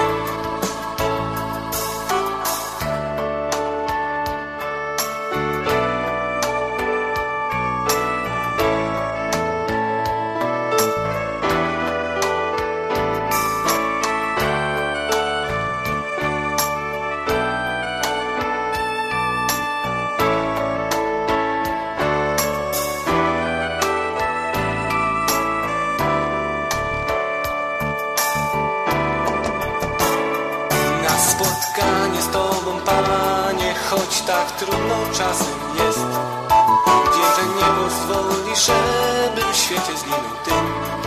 Spotkanie z Tobą, Panie, choć tak trudno czasem jest. Wiem, że nie pozwolisz, żeby w świecie zginął dym.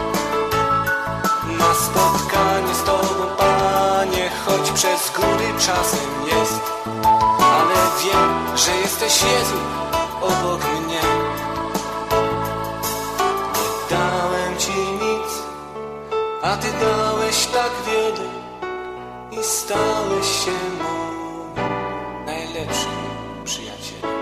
Na spotkanie z Tobą, Panie, choć przez góry czasem jest, ale wiem, że jesteś, Jezu, obok mnie. Nie dałem Ci nic, a Ty dałeś tak wiele i stałeś się moim najlepszym przyjacielem.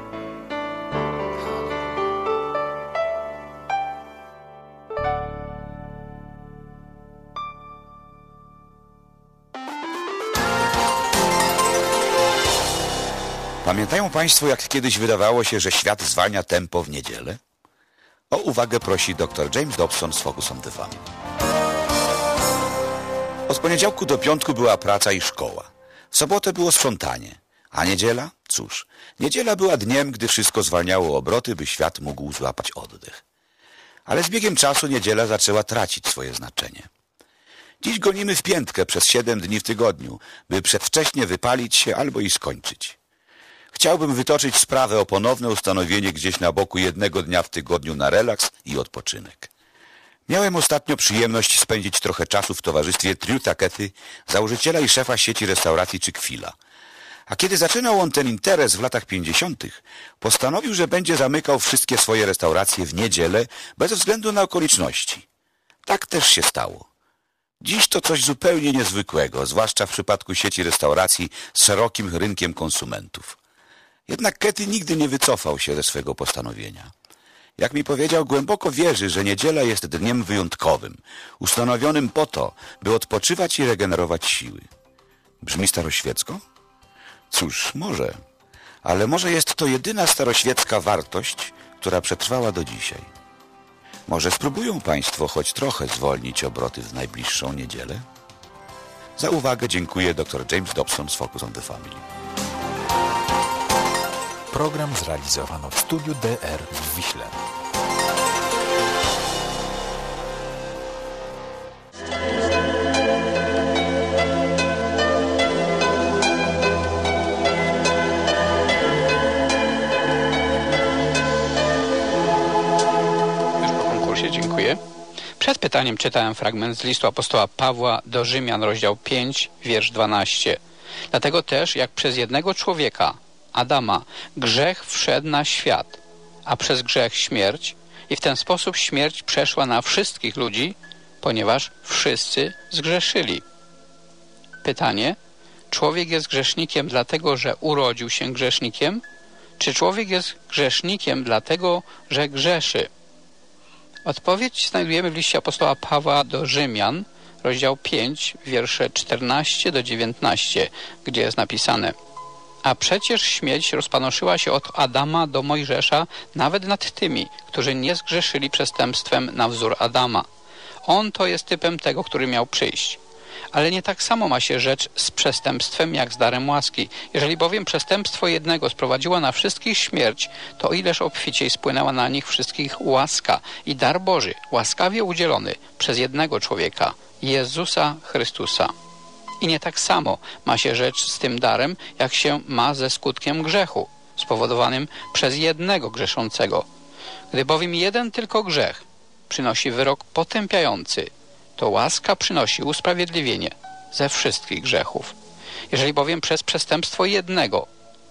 Pamiętają Państwo, jak kiedyś wydawało się, że świat zwalnia tempo w niedzielę? O uwagę prosi dr James Dobson z Focus on the Family. Od poniedziałku do piątku była praca i szkoła. W sobotę było sprzątanie. A niedziela? Cóż, niedziela była dniem, gdy wszystko zwalniało obroty, by świat mógł złapać oddech. Ale z biegiem czasu niedziela zaczęła tracić swoje znaczenie. Dziś gonimy w piętkę przez 7 dni w tygodniu, by przedwcześnie wypalić się albo i skończyć. Chciałbym wytoczyć sprawę o ponowne ustanowienie gdzieś na boku 1 dnia w tygodniu na relaks i odpoczynek. Miałem ostatnio przyjemność spędzić trochę czasu w towarzystwie Drew Takety, założyciela i szefa sieci restauracji Chick-fil-a. A kiedy zaczynał on ten interes w latach 50., postanowił, że będzie zamykał wszystkie swoje restauracje w niedzielę bez względu na okoliczności. Tak też się stało. Dziś to coś zupełnie niezwykłego, zwłaszcza w przypadku sieci restauracji z szerokim rynkiem konsumentów. Jednak Kety nigdy nie wycofał się ze swego postanowienia. Jak mi powiedział, głęboko wierzy, że niedziela jest dniem wyjątkowym, ustanowionym po to, by odpoczywać i regenerować siły. Brzmi staroświecko? Cóż, może. Ale może jest to jedyna staroświecka wartość, która przetrwała do dzisiaj. Może spróbują Państwo choć trochę zwolnić obroty w najbliższą niedzielę? Za uwagę dziękuję dr James Dobson z Focus on the Family. Program zrealizowano w studiu DR w Wiśle. Już po konkursie, dziękuję. Przed pytaniem czytałem fragment z listu apostoła Pawła do Rzymian, rozdział 5, wiersz 12. Dlatego też, jak przez jednego człowieka, Adama, grzech wszedł na świat, a przez grzech śmierć, i w ten sposób śmierć przeszła na wszystkich ludzi, ponieważ wszyscy zgrzeszyli. Pytanie: człowiek jest grzesznikiem dlatego, że urodził się grzesznikiem, czy człowiek jest grzesznikiem dlatego, że grzeszy? Odpowiedź znajdujemy w liście apostoła Pawła do Rzymian, rozdział 5, wiersze 14 do 19, gdzie jest napisane: a przecież śmierć rozpanoszyła się od Adama do Mojżesza nawet nad tymi, którzy nie zgrzeszyli przestępstwem na wzór Adama. On to jest typem tego, który miał przyjść. Ale nie tak samo ma się rzecz z przestępstwem jak z darem łaski. Jeżeli bowiem przestępstwo jednego sprowadziło na wszystkich śmierć, to ileż obficiej spłynęła na nich wszystkich łaska i dar Boży, łaskawie udzielony przez jednego człowieka, Jezusa Chrystusa. I nie tak samo ma się rzecz z tym darem, jak się ma ze skutkiem grzechu, spowodowanym przez jednego grzeszącego. Gdy bowiem jeden tylko grzech przynosi wyrok potępiający, to łaska przynosi usprawiedliwienie ze wszystkich grzechów. Jeżeli bowiem przez przestępstwo jednego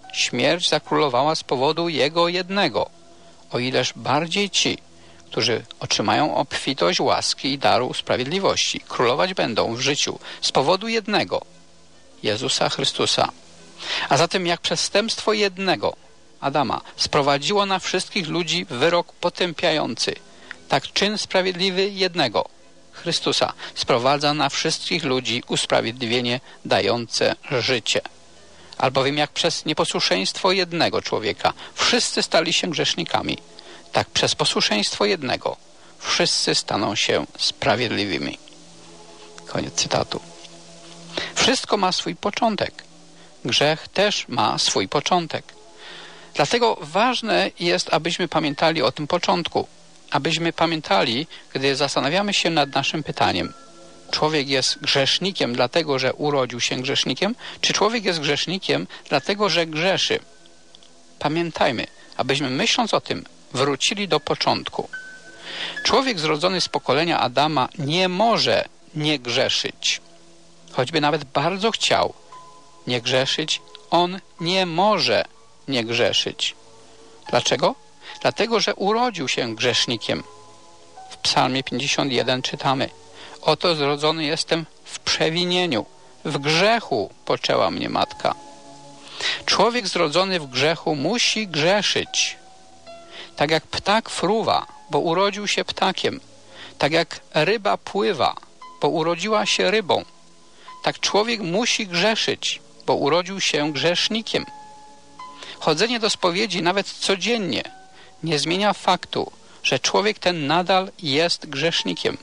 śmierć zakrólowała z powodu Jego jednego, o ileż bardziej ci, którzy otrzymają obfitość łaski i daru sprawiedliwości, królować będą w życiu z powodu jednego, Jezusa Chrystusa. A zatem jak przestępstwo jednego, Adama, sprowadziło na wszystkich ludzi wyrok potępiający, tak czyn sprawiedliwy jednego, Chrystusa, sprowadza na wszystkich ludzi usprawiedliwienie dające życie. Albowiem jak przez nieposłuszeństwo jednego człowieka wszyscy stali się grzesznikami, tak przez posłuszeństwo jednego wszyscy staną się sprawiedliwymi. Koniec cytatu. Wszystko ma swój początek. Grzech też ma swój początek. Dlatego ważne jest, abyśmy pamiętali o tym początku. Abyśmy pamiętali, gdy zastanawiamy się nad naszym pytaniem. Człowiek jest grzesznikiem dlatego, że urodził się grzesznikiem, czy człowiek jest grzesznikiem dlatego, że grzeszy? Pamiętajmy, abyśmy myśląc o tym wrócili do początku. Człowiek zrodzony z pokolenia Adama nie może nie grzeszyć. Choćby nawet bardzo chciał nie grzeszyć, on nie może nie grzeszyć. Dlaczego? Dlatego, że urodził się grzesznikiem. W Psalmie 51 czytamy: oto zrodzony jestem w przewinieniu, w grzechu poczęła mnie matka. Człowiek zrodzony w grzechu musi grzeszyć. Tak jak ptak fruwa, bo urodził się ptakiem. Tak jak ryba pływa, bo urodziła się rybą. Tak człowiek musi grzeszyć, bo urodził się grzesznikiem. Chodzenie do spowiedzi nawet codziennie nie zmienia faktu, że człowiek ten nadal jest grzesznikiem.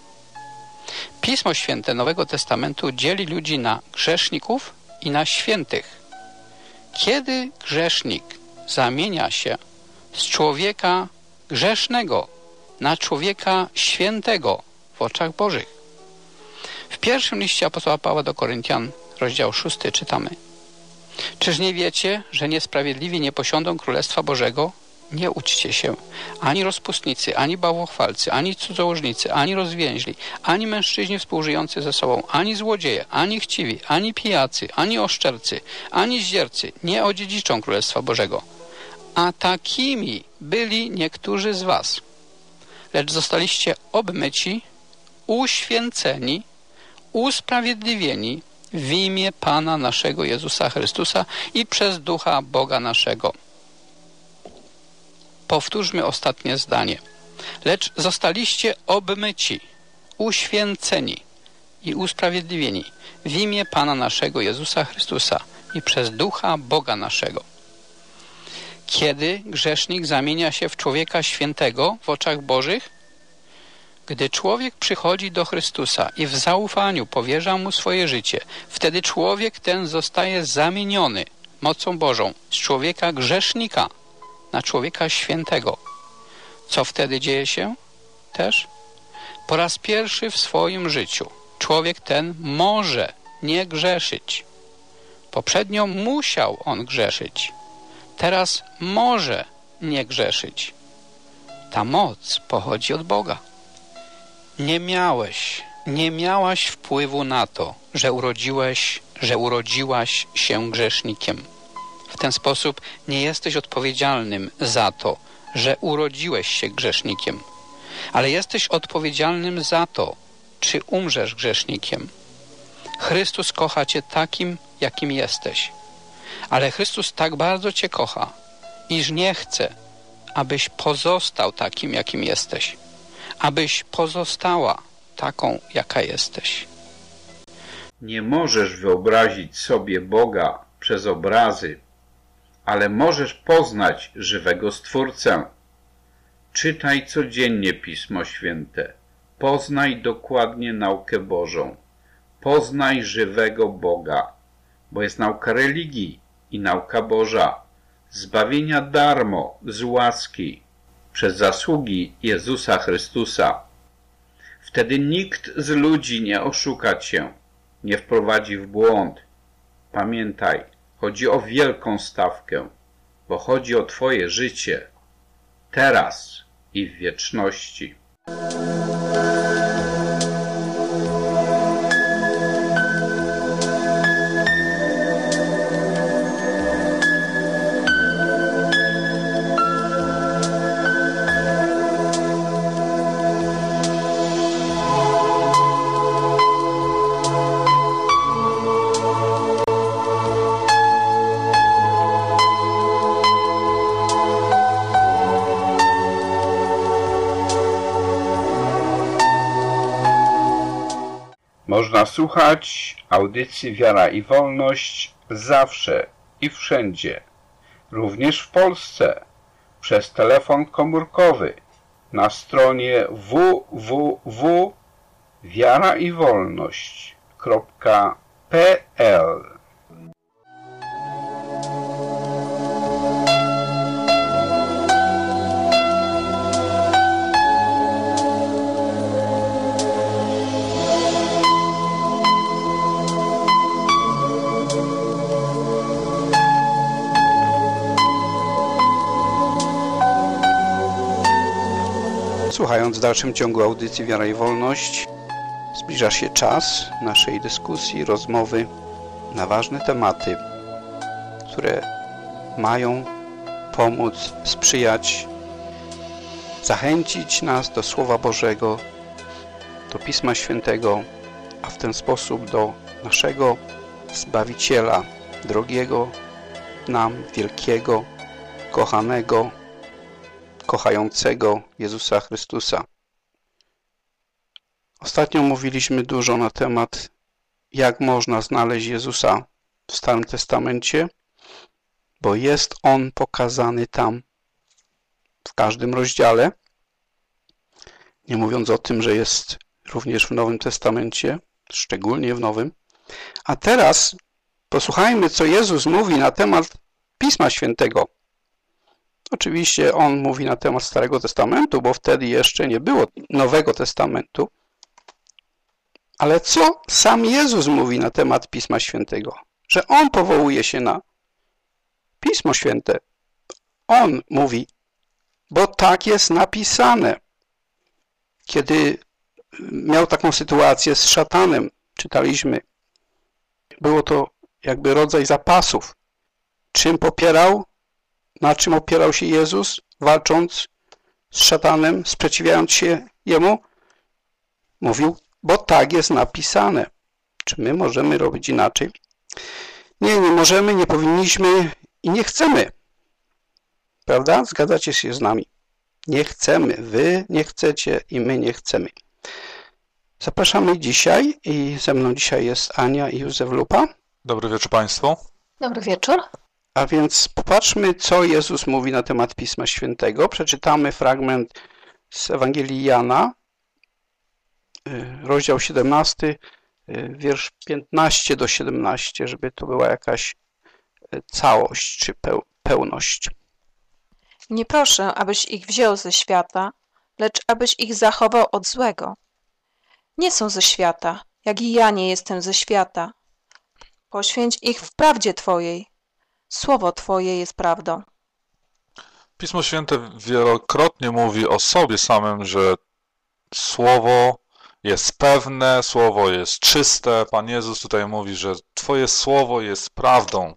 Pismo Święte Nowego Testamentu dzieli ludzi na grzeszników i na świętych. Kiedy grzesznik zamienia się z człowieka grzesznego na człowieka świętego w oczach Bożych? W pierwszym liście apostoła Pawła do Koryntian, rozdział 6 czytamy: czyż nie wiecie, że niesprawiedliwi nie posiądą Królestwa Bożego? Nie uczcie się, ani rozpustnicy, ani bałwochwalcy, ani cudzołożnicy, ani rozwięźli, ani mężczyźni współżyjący ze sobą, ani złodzieje, ani chciwi, ani pijacy, ani oszczercy, ani zdziercy nie odziedziczą Królestwa Bożego. A takimi byli niektórzy z was. Lecz zostaliście obmyci, uświęceni, usprawiedliwieni w imię Pana naszego Jezusa Chrystusa i przez Ducha Boga naszego. Powtórzmy ostatnie zdanie. Lecz zostaliście obmyci, uświęceni i usprawiedliwieni w imię Pana naszego Jezusa Chrystusa i przez Ducha Boga naszego. Kiedy grzesznik zamienia się w człowieka świętego w oczach Bożych? Gdy człowiek przychodzi do Chrystusa i w zaufaniu powierza Mu swoje życie, wtedy człowiek ten zostaje zamieniony mocą Bożą z człowieka grzesznika na człowieka świętego. Co wtedy dzieje się? Też po raz pierwszy w swoim życiu człowiek ten może nie grzeszyć. Poprzednio musiał on grzeszyć. Teraz może nie grzeszyć. Ta moc pochodzi od Boga. Nie miałaś wpływu na to, że urodziłaś się grzesznikiem. W ten sposób nie jesteś odpowiedzialnym za to, że urodziłeś się grzesznikiem, ale jesteś odpowiedzialnym za to, czy umrzesz grzesznikiem. Chrystus kocha cię takim, jakim jesteś, ale Chrystus tak bardzo cię kocha, iż nie chce, abyś pozostał takim, jakim jesteś, abyś pozostała taką, jaka jesteś. Nie możesz wyobrazić sobie Boga przez obrazy, ale możesz poznać żywego Stwórcę. Czytaj codziennie Pismo Święte. Poznaj dokładnie naukę Bożą. Poznaj żywego Boga, bo jest nauka religii i nauka Boża, zbawienia darmo, z łaski, przez zasługi Jezusa Chrystusa. Wtedy nikt z ludzi nie oszuka cię, nie wprowadzi w błąd. Pamiętaj, chodzi o wielką stawkę, bo chodzi o twoje życie, teraz i w wieczności. Można słuchać audycji Wiara i Wolność zawsze i wszędzie, również w Polsce, przez telefon komórkowy na stronie www.wiaraiwolność.pl. Słuchając w dalszym ciągu audycji Wiara i Wolność, zbliża się czas naszej dyskusji, rozmowy na ważne tematy, które mają pomóc, sprzyjać, zachęcić nas do Słowa Bożego, do Pisma Świętego, a w ten sposób do naszego Zbawiciela, drogiego nam, wielkiego, kochanego, kochającego Jezusa Chrystusa. Ostatnio mówiliśmy dużo na temat, jak można znaleźć Jezusa w Starym Testamencie, bo jest On pokazany tam w każdym rozdziale, nie mówiąc o tym, że jest również w Nowym Testamencie, szczególnie w Nowym. A teraz posłuchajmy, co Jezus mówi na temat Pisma Świętego. Oczywiście On mówi na temat Starego Testamentu, bo wtedy jeszcze nie było Nowego Testamentu. Ale co sam Jezus mówi na temat Pisma Świętego? Że On powołuje się na Pismo Święte. On mówi, bo tak jest napisane. Kiedy miał taką sytuację z szatanem, czytaliśmy, było to jakby rodzaj zapasów. Czym popierał? Na czym opierał się Jezus, walcząc z szatanem, sprzeciwiając się Jemu? Mówił, bo tak jest napisane. Czy my możemy robić inaczej? Nie, nie możemy, nie powinniśmy i nie chcemy. Prawda? Zgadzacie się z nami? Nie chcemy. Wy nie chcecie i my nie chcemy. Zapraszamy dzisiaj i ze mną dzisiaj jest Ania i Józef Lupa. Dobry wieczór Państwu. Dobry wieczór. A więc popatrzmy, co Jezus mówi na temat Pisma Świętego. Przeczytamy fragment z Ewangelii Jana, rozdział 17, wiersz 15 do 17, żeby to była jakaś całość czy pełność. Nie proszę, abyś ich wziął ze świata, lecz abyś ich zachował od złego. Nie są ze świata, jak i ja nie jestem ze świata. Poświęć ich w prawdzie Twojej. Słowo Twoje jest prawdą. Pismo Święte wielokrotnie mówi o sobie samym, że Słowo jest pewne, Słowo jest czyste. Pan Jezus tutaj mówi, że Twoje Słowo jest prawdą.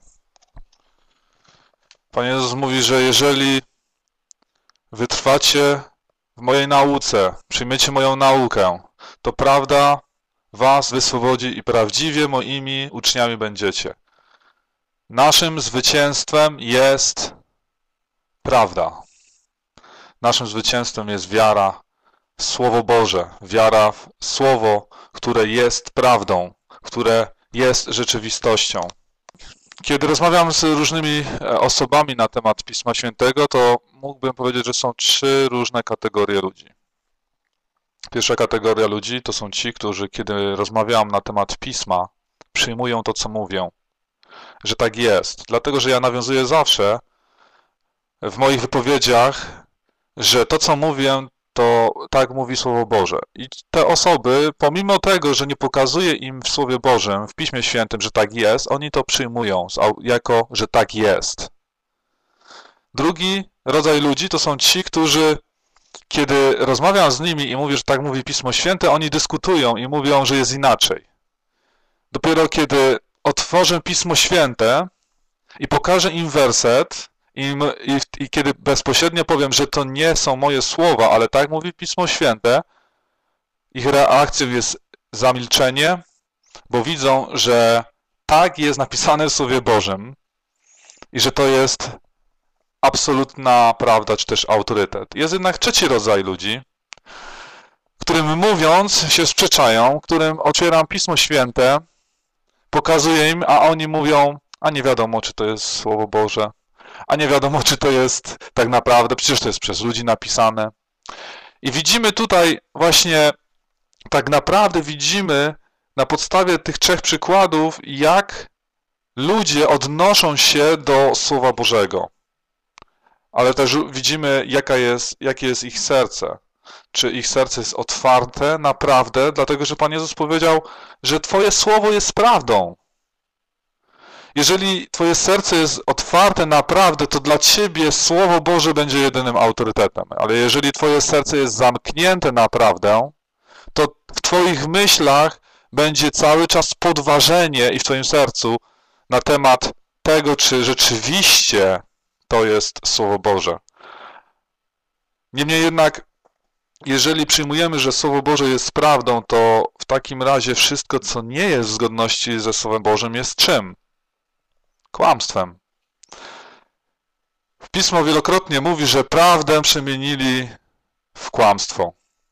Pan Jezus mówi, że jeżeli wytrwacie w mojej nauce, przyjmiecie moją naukę, to prawda was wyswobodzi i prawdziwie moimi uczniami będziecie. Naszym zwycięstwem jest prawda. Naszym zwycięstwem jest wiara w Słowo Boże, wiara w Słowo, które jest prawdą, które jest rzeczywistością. Kiedy rozmawiam z różnymi osobami na temat Pisma Świętego, to mógłbym powiedzieć, że są 3 różne kategorie ludzi. Pierwsza kategoria ludzi to są ci, którzy, kiedy rozmawiam na temat Pisma, przyjmują to, co mówię, że tak jest. Dlatego, że ja nawiązuję zawsze w moich wypowiedziach, że to, co mówię, to tak mówi Słowo Boże. I te osoby, pomimo tego, że nie pokazuję im w Słowie Bożym, w Piśmie Świętym, że tak jest, oni to przyjmują jako, że tak jest. Drugi rodzaj ludzi to są ci, którzy, kiedy rozmawiam z nimi i mówię, że tak mówi Pismo Święte, oni dyskutują i mówią, że jest inaczej. Dopiero otworzę Pismo Święte i pokażę im werset i kiedy bezpośrednio powiem, że to nie są moje słowa, ale tak mówi Pismo Święte, ich reakcją jest zamilczenie, bo widzą, że tak jest napisane w Słowie Bożym i że to jest absolutna prawda, czy też autorytet. Jest jednak trzeci rodzaj ludzi, którym mówiąc się sprzeczają, którym otwieram Pismo Święte, pokazuję im, a oni mówią, a nie wiadomo, czy to jest Słowo Boże, a nie wiadomo, czy to jest tak naprawdę, przecież to jest przez ludzi napisane. I widzimy tutaj właśnie, tak naprawdę widzimy na podstawie tych 3 przykładów, jak ludzie odnoszą się do Słowa Bożego. Ale też widzimy, jakie jest ich serce. Czy ich serce jest otwarte naprawdę, dlatego że Pan Jezus powiedział, że Twoje Słowo jest prawdą. Jeżeli Twoje serce jest otwarte naprawdę, to dla Ciebie Słowo Boże będzie jedynym autorytetem. Ale jeżeli Twoje serce jest zamknięte naprawdę, to w Twoich myślach będzie cały czas podważenie i w Twoim sercu na temat tego, czy rzeczywiście to jest Słowo Boże. Niemniej jednak, jeżeli przyjmujemy, że Słowo Boże jest prawdą, to w takim razie wszystko, co nie jest w zgodności ze Słowem Bożym, jest czym? Kłamstwem. Pismo wielokrotnie mówi, że prawdę przemienili w kłamstwo.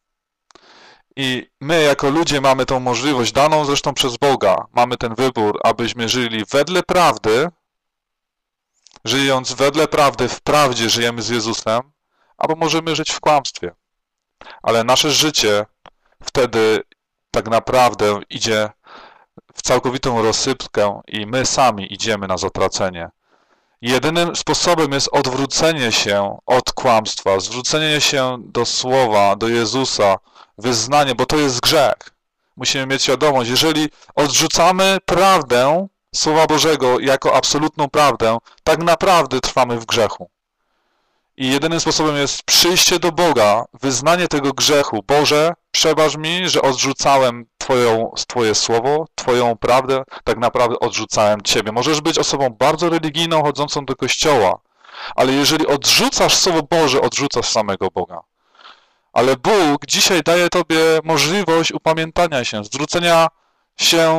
I my jako ludzie mamy tą możliwość, daną zresztą przez Boga, mamy ten wybór, abyśmy żyli wedle prawdy, żyjąc wedle prawdy, w prawdzie żyjemy z Jezusem, albo możemy żyć w kłamstwie. Ale nasze życie wtedy tak naprawdę idzie w całkowitą rozsypkę i my sami idziemy na zatracenie. Jedynym sposobem jest odwrócenie się od kłamstwa, zwrócenie się do Słowa, do Jezusa, wyznanie, bo to jest grzech. Musimy mieć świadomość, jeżeli odrzucamy prawdę Słowa Bożego jako absolutną prawdę, tak naprawdę trwamy w grzechu. I jedynym sposobem jest przyjście do Boga, wyznanie tego grzechu. Boże, przebacz mi, że odrzucałem Twoje słowo, Twoją prawdę, tak naprawdę odrzucałem Ciebie. Możesz być osobą bardzo religijną, chodzącą do kościoła, ale jeżeli odrzucasz Słowo Boże, odrzucasz samego Boga. Ale Bóg dzisiaj daje Tobie możliwość upamiętania się, zwrócenia się,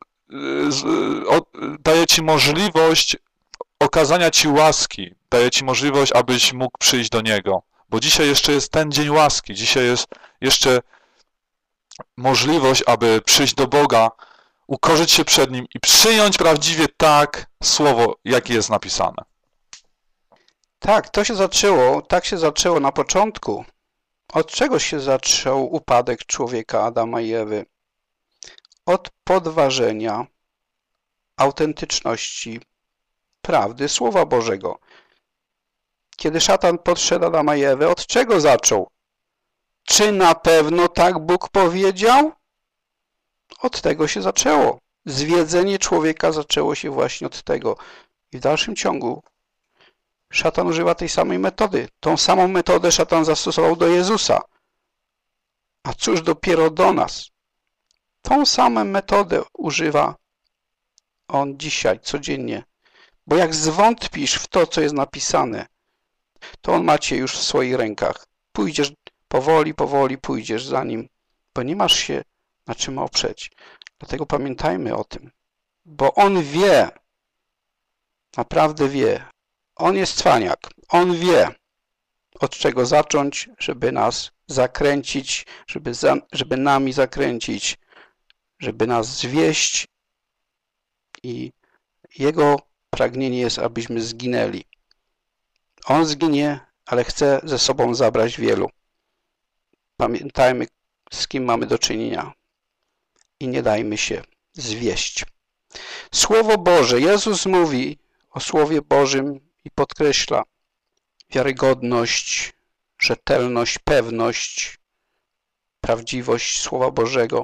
daje Ci możliwość okazania Ci łaski, daje Ci możliwość, abyś mógł przyjść do Niego. Bo dzisiaj jeszcze jest ten dzień łaski, dzisiaj jest jeszcze możliwość, aby przyjść do Boga, ukorzyć się przed Nim i przyjąć prawdziwie tak Słowo, jakie jest napisane. Tak, tak się zaczęło na początku. Od czego się zaczął upadek człowieka Adama i Ewy? Od podważenia autentyczności prawdy Słowa Bożego. Kiedy szatan podszedł Adama i Ewę, od czego zaczął? Czy na pewno tak Bóg powiedział? Od tego się zaczęło. Zwiedzenie człowieka zaczęło się właśnie od tego. I w dalszym ciągu szatan używa tej samej metody. Tą samą metodę szatan zastosował do Jezusa. A cóż dopiero do nas? Tą samą metodę używa on dzisiaj, codziennie. Bo jak zwątpisz w to, co jest napisane, to on ma Cię już w swoich rękach. Pójdziesz powoli pójdziesz za nim, bo nie masz się na czym oprzeć. Dlatego pamiętajmy o tym. Bo on wie, naprawdę wie. On jest cwaniak. On wie, od czego zacząć, żeby nas zakręcić, żeby nami zakręcić, żeby nas zwieść i jego pragnienie jest, abyśmy zginęli. On zginie, ale chce ze sobą zabrać wielu. Pamiętajmy, z kim mamy do czynienia i nie dajmy się zwieść. Słowo Boże. Jezus mówi o Słowie Bożym i podkreśla wiarygodność, rzetelność, pewność, prawdziwość Słowa Bożego.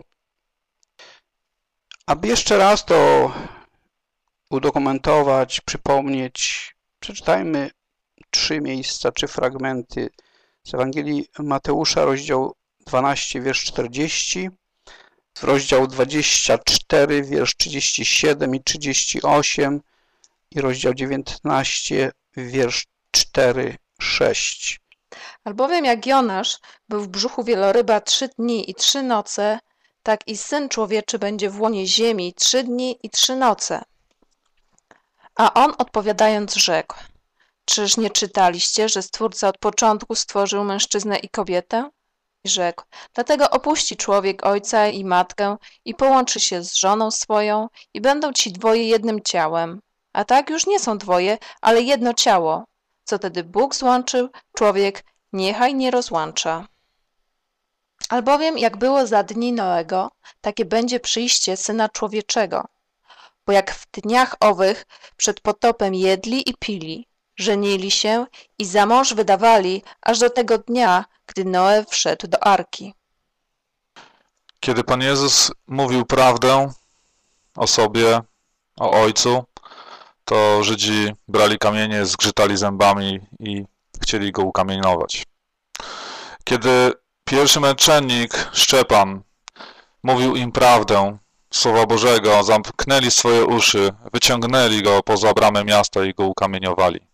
Aby jeszcze raz to udokumentować, przypomnieć, przeczytajmy 3 miejsca, 3 fragmenty z Ewangelii Mateusza, rozdział 12, wiersz 40, rozdział 24, wiersz 37 i 38 i rozdział 19, wiersz 4, 6. Albowiem jak Jonasz był w brzuchu wieloryba 3 dni i 3 noce, tak i Syn Człowieczy będzie w łonie ziemi 3 dni i 3 noce. A on odpowiadając rzekł: Czyż nie czytaliście, że Stwórca od początku stworzył mężczyznę i kobietę? rzekł: dlatego opuści człowiek ojca i matkę i połączy się z żoną swoją i będą ci dwoje jednym ciałem. A tak już nie są dwoje, ale jedno ciało. Co tedy Bóg złączył, człowiek niechaj nie rozłącza. Albowiem jak było za dni Noego, takie będzie przyjście Syna Człowieczego. Bo jak w dniach owych przed potopem jedli i pili, żenili się i za mąż wydawali, aż do tego dnia, gdy Noe wszedł do arki. Kiedy Pan Jezus mówił prawdę o sobie, o Ojcu, to Żydzi brali kamienie, zgrzytali zębami i chcieli go ukamienować. Kiedy pierwszy męczennik, Szczepan, mówił im prawdę Słowa Bożego, zamknęli swoje uszy, wyciągnęli go poza bramę miasta i go ukamieniowali.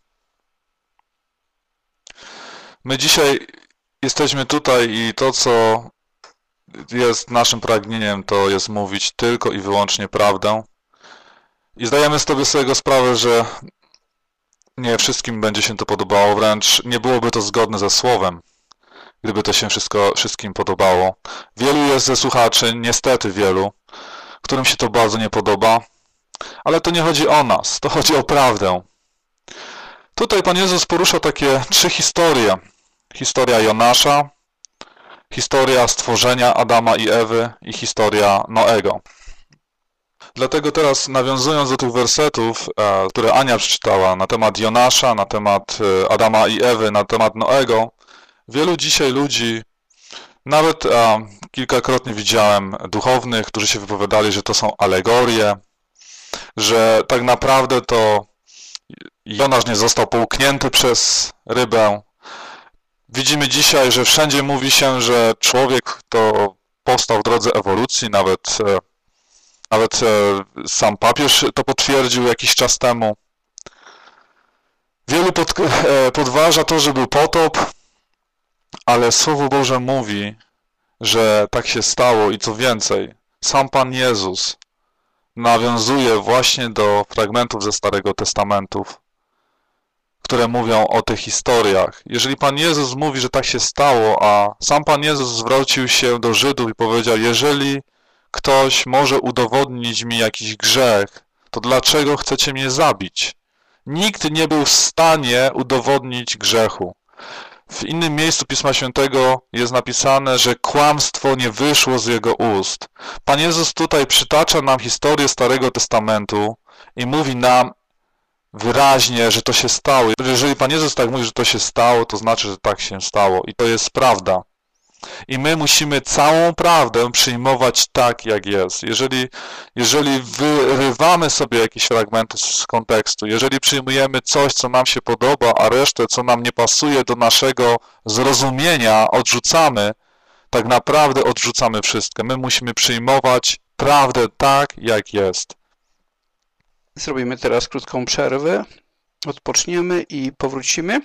My dzisiaj jesteśmy tutaj i to, co jest naszym pragnieniem, to jest mówić tylko i wyłącznie prawdę. I zdajemy sobie z tego sprawę, że nie wszystkim będzie się to podobało, wręcz nie byłoby to zgodne ze Słowem, gdyby to się wszystkim podobało. Wielu jest ze słuchaczy, niestety wielu, którym się to bardzo nie podoba, ale to nie chodzi o nas, to chodzi o prawdę. Tutaj Pan Jezus porusza takie 3 historie. Historia Jonasza, historia stworzenia Adama i Ewy i historia Noego. Dlatego teraz, nawiązując do tych wersetów, które Ania przeczytała na temat Jonasza, na temat Adama i Ewy, na temat Noego, wielu dzisiaj ludzi, nawet kilkakrotnie widziałem duchownych, którzy się wypowiadali, że to są alegorie, że tak naprawdę to Jonasz nie został połknięty przez rybę. Widzimy dzisiaj, że wszędzie mówi się, że człowiek to powstał w drodze ewolucji, nawet sam papież to potwierdził jakiś czas temu. Wielu podważa to, że był potop, ale Słowo Boże mówi, że tak się stało i co więcej, sam Pan Jezus nawiązuje właśnie do fragmentów ze Starego Testamentu, które mówią o tych historiach. Jeżeli Pan Jezus mówi, że tak się stało, a sam Pan Jezus zwrócił się do Żydów i powiedział: jeżeli ktoś może udowodnić mi jakiś grzech, to dlaczego chcecie mnie zabić? Nikt nie był w stanie udowodnić grzechu. W innym miejscu Pisma Świętego jest napisane, że kłamstwo nie wyszło z jego ust. Pan Jezus tutaj przytacza nam historię Starego Testamentu i mówi nam wyraźnie, że to się stało. Jeżeli Pan Jezus tak mówi, że to się stało, to znaczy, że tak się stało. I to jest prawda. I my musimy całą prawdę przyjmować tak, jak jest. Jeżeli wyrywamy sobie jakieś fragmenty z kontekstu, jeżeli przyjmujemy coś, co nam się podoba, a resztę, co nam nie pasuje do naszego zrozumienia, odrzucamy, tak naprawdę odrzucamy wszystko. My musimy przyjmować prawdę tak, jak jest. Zrobimy teraz krótką przerwę, odpoczniemy i powrócimy.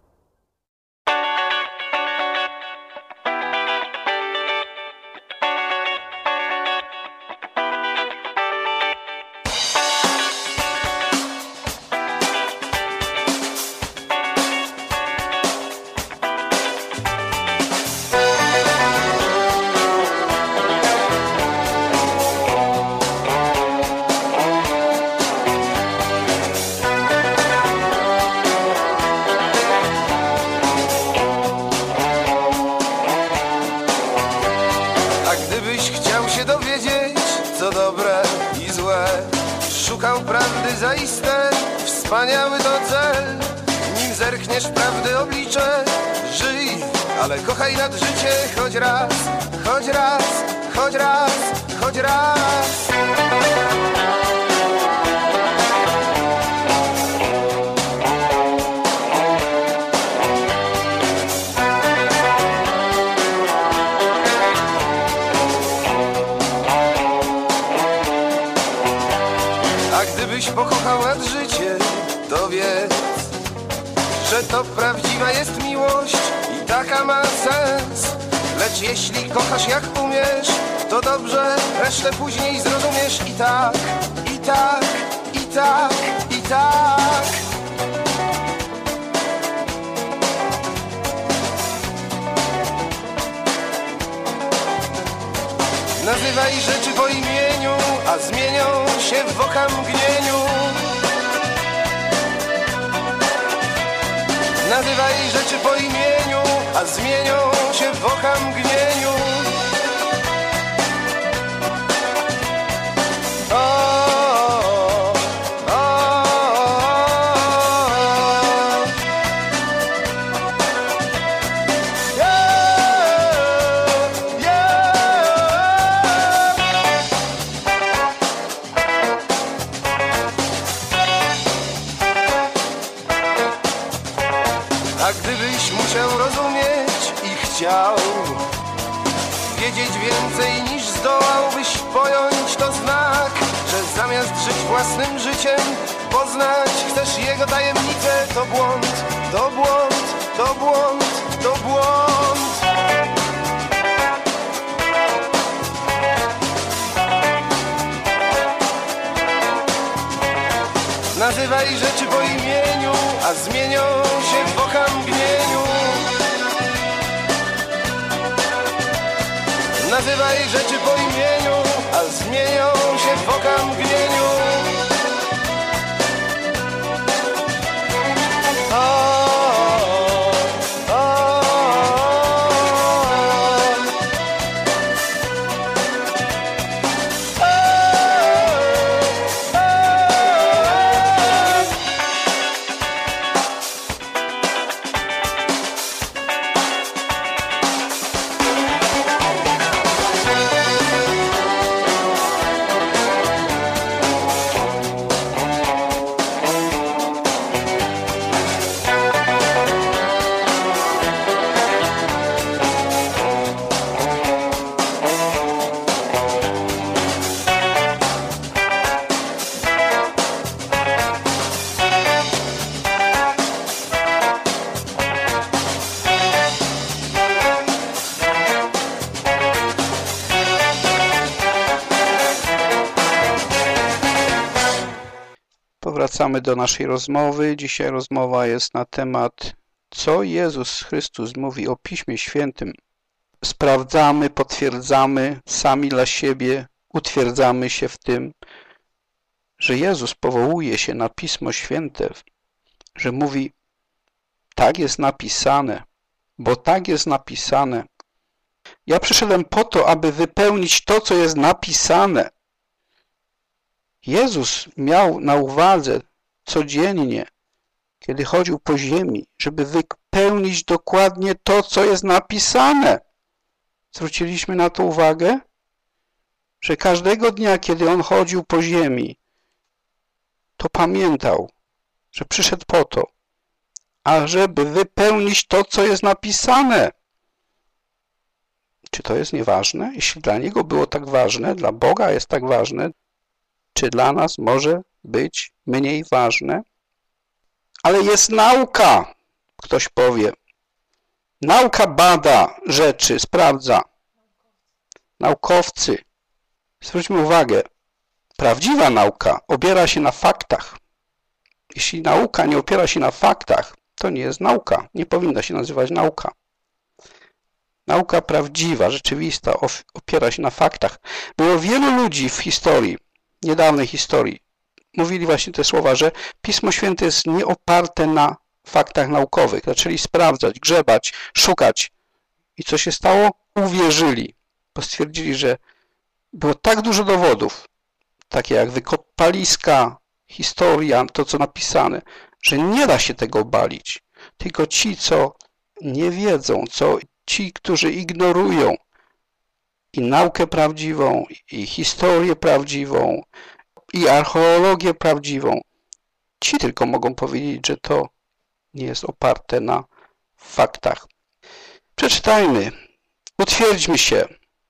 Szukał prawdy zaiste, wspaniały to cel. Nim zerkniesz prawdy oblicze, żyj, ale kochaj nad życie choć raz, choć raz, choć raz, choć raz. Pokochał nad życie, to wiedz, że to prawdziwa jest miłość i taka ma sens. Lecz jeśli kochasz jak umiesz, to dobrze, resztę później zrozumiesz. I tak, i tak, i tak, i tak. Nazywaj rzeczy po imieniu, a zmienią się w okamgnieniu. Nazywaj rzeczy po imieniu, a zmienią się w okamgnieniu. A gdybyś musiał rozumieć i chciał wiedzieć więcej niż zdołałbyś pojąć, to znak, że zamiast żyć własnym życiem, poznać chcesz jego tajemnicę. To błąd, to błąd, to błąd, to błąd. Nazywaj rzeczy po imieniu, a zmienią się w okamgnieniu. Nazywaj rzeczy po imieniu, a zmienią się w okamgnieniu. Wracamy do naszej rozmowy. Dzisiaj rozmowa jest na temat, co Jezus Chrystus mówi o Piśmie Świętym. Sprawdzamy, potwierdzamy sami dla siebie, utwierdzamy się w tym, że Jezus powołuje się na Pismo Święte, że mówi, tak jest napisane, bo tak jest napisane. Ja przyszedłem po to, aby wypełnić to, co jest napisane. Jezus miał na uwadze codziennie, kiedy chodził po ziemi, żeby wypełnić dokładnie to, co jest napisane. Zwróciliśmy na to uwagę, że każdego dnia, kiedy On chodził po ziemi, to pamiętał, że przyszedł po to, ażeby wypełnić to, co jest napisane. Czy to jest nieważne? Jeśli dla Niego było tak ważne, dla Boga jest tak ważne, czy dla nas może być mniej ważne? Ale jest nauka, ktoś powie. Nauka bada rzeczy, sprawdza. Naukowcy. Zwróćmy uwagę, prawdziwa nauka opiera się na faktach. Jeśli nauka nie opiera się na faktach, to nie jest nauka. Nie powinna się nazywać nauka. Nauka prawdziwa, rzeczywista opiera się na faktach. Było wielu ludzi w historii, niedawnej historii, mówili właśnie te słowa, że Pismo Święte jest nieoparte na faktach naukowych. Zaczęli sprawdzać, grzebać, szukać. I co się stało? Uwierzyli, bo stwierdzili, że było tak dużo dowodów, takie jak wykopaliska, historia, to co napisane, że nie da się tego obalić. Tylko ci, co nie wiedzą, ci, którzy ignorują i naukę prawdziwą, i historię prawdziwą, i archeologię prawdziwą, ci tylko mogą powiedzieć, że to nie jest oparte na faktach. Przeczytajmy, utwierdźmy się,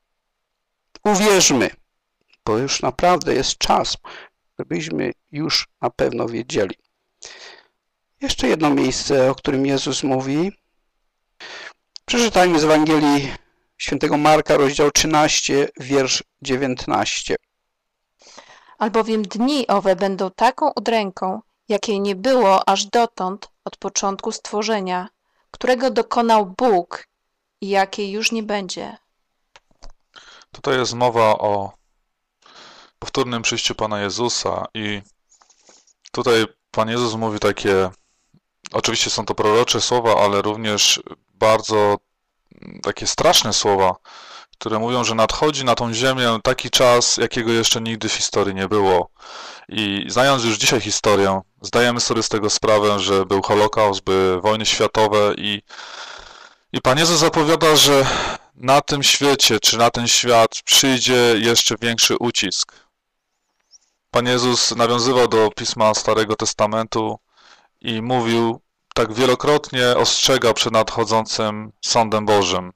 uwierzmy, bo już naprawdę jest czas, żebyśmy już na pewno wiedzieli. Jeszcze jedno miejsce, o którym Jezus mówi. Przeczytajmy z Ewangelii Świętego Marka, rozdział 13, wiersz 19. Albowiem dni owe będą taką udręką, jakiej nie było aż dotąd od początku stworzenia, którego dokonał Bóg i jakiej już nie będzie. Tutaj jest mowa o powtórnym przyjściu Pana Jezusa i tutaj Pan Jezus mówi takie, oczywiście są to prorocze słowa, ale również bardzo takie straszne słowa, które mówią, że nadchodzi na tą ziemię taki czas, jakiego jeszcze nigdy w historii nie było. I znając już dzisiaj historię, zdajemy sobie z tego sprawę, że był Holokaust, były wojny światowe i Pan Jezus zapowiada, że na tym świecie, czy na ten świat przyjdzie jeszcze większy ucisk. Pan Jezus nawiązywał do Pisma Starego Testamentu i mówił, tak wielokrotnie ostrzegał przed nadchodzącym sądem Bożym.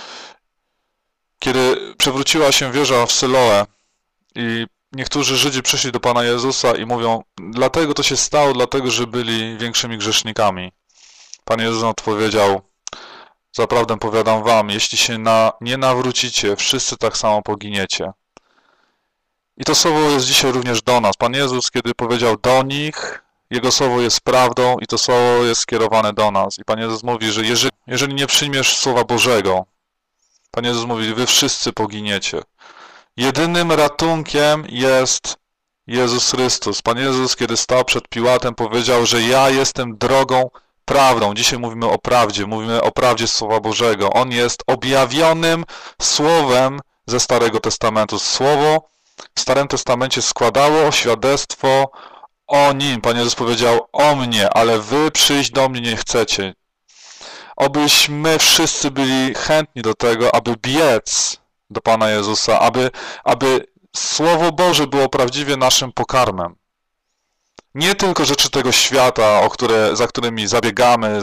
Kiedy przewróciła się wieża w Syloe i niektórzy Żydzi przyszli do Pana Jezusa i mówią, dlatego to się stało, dlatego że byli większymi grzesznikami. Pan Jezus odpowiedział, zaprawdę powiadam wam, jeśli się nie nawrócicie, wszyscy tak samo poginiecie. I to słowo jest dzisiaj również do nas. Pan Jezus, kiedy powiedział do nich, Jego słowo jest prawdą i to słowo jest skierowane do nas. I Pan Jezus mówi, że jeżeli nie przyjmiesz Słowa Bożego, Pan Jezus mówi, wy wszyscy poginiecie. Jedynym ratunkiem jest Jezus Chrystus. Pan Jezus, kiedy stał przed Piłatem, powiedział, że ja jestem drogą, prawdą. Dzisiaj mówimy o prawdzie Słowa Bożego. On jest objawionym Słowem ze Starego Testamentu. Słowo w Starym Testamencie składało świadectwo o Nim. Pan Jezus powiedział o mnie, ale wy przyjść do mnie nie chcecie. Obyśmy wszyscy byli chętni do tego, aby biec do Pana Jezusa, aby Słowo Boże było prawdziwie naszym pokarmem. Nie tylko rzeczy tego świata, za którymi zabiegamy,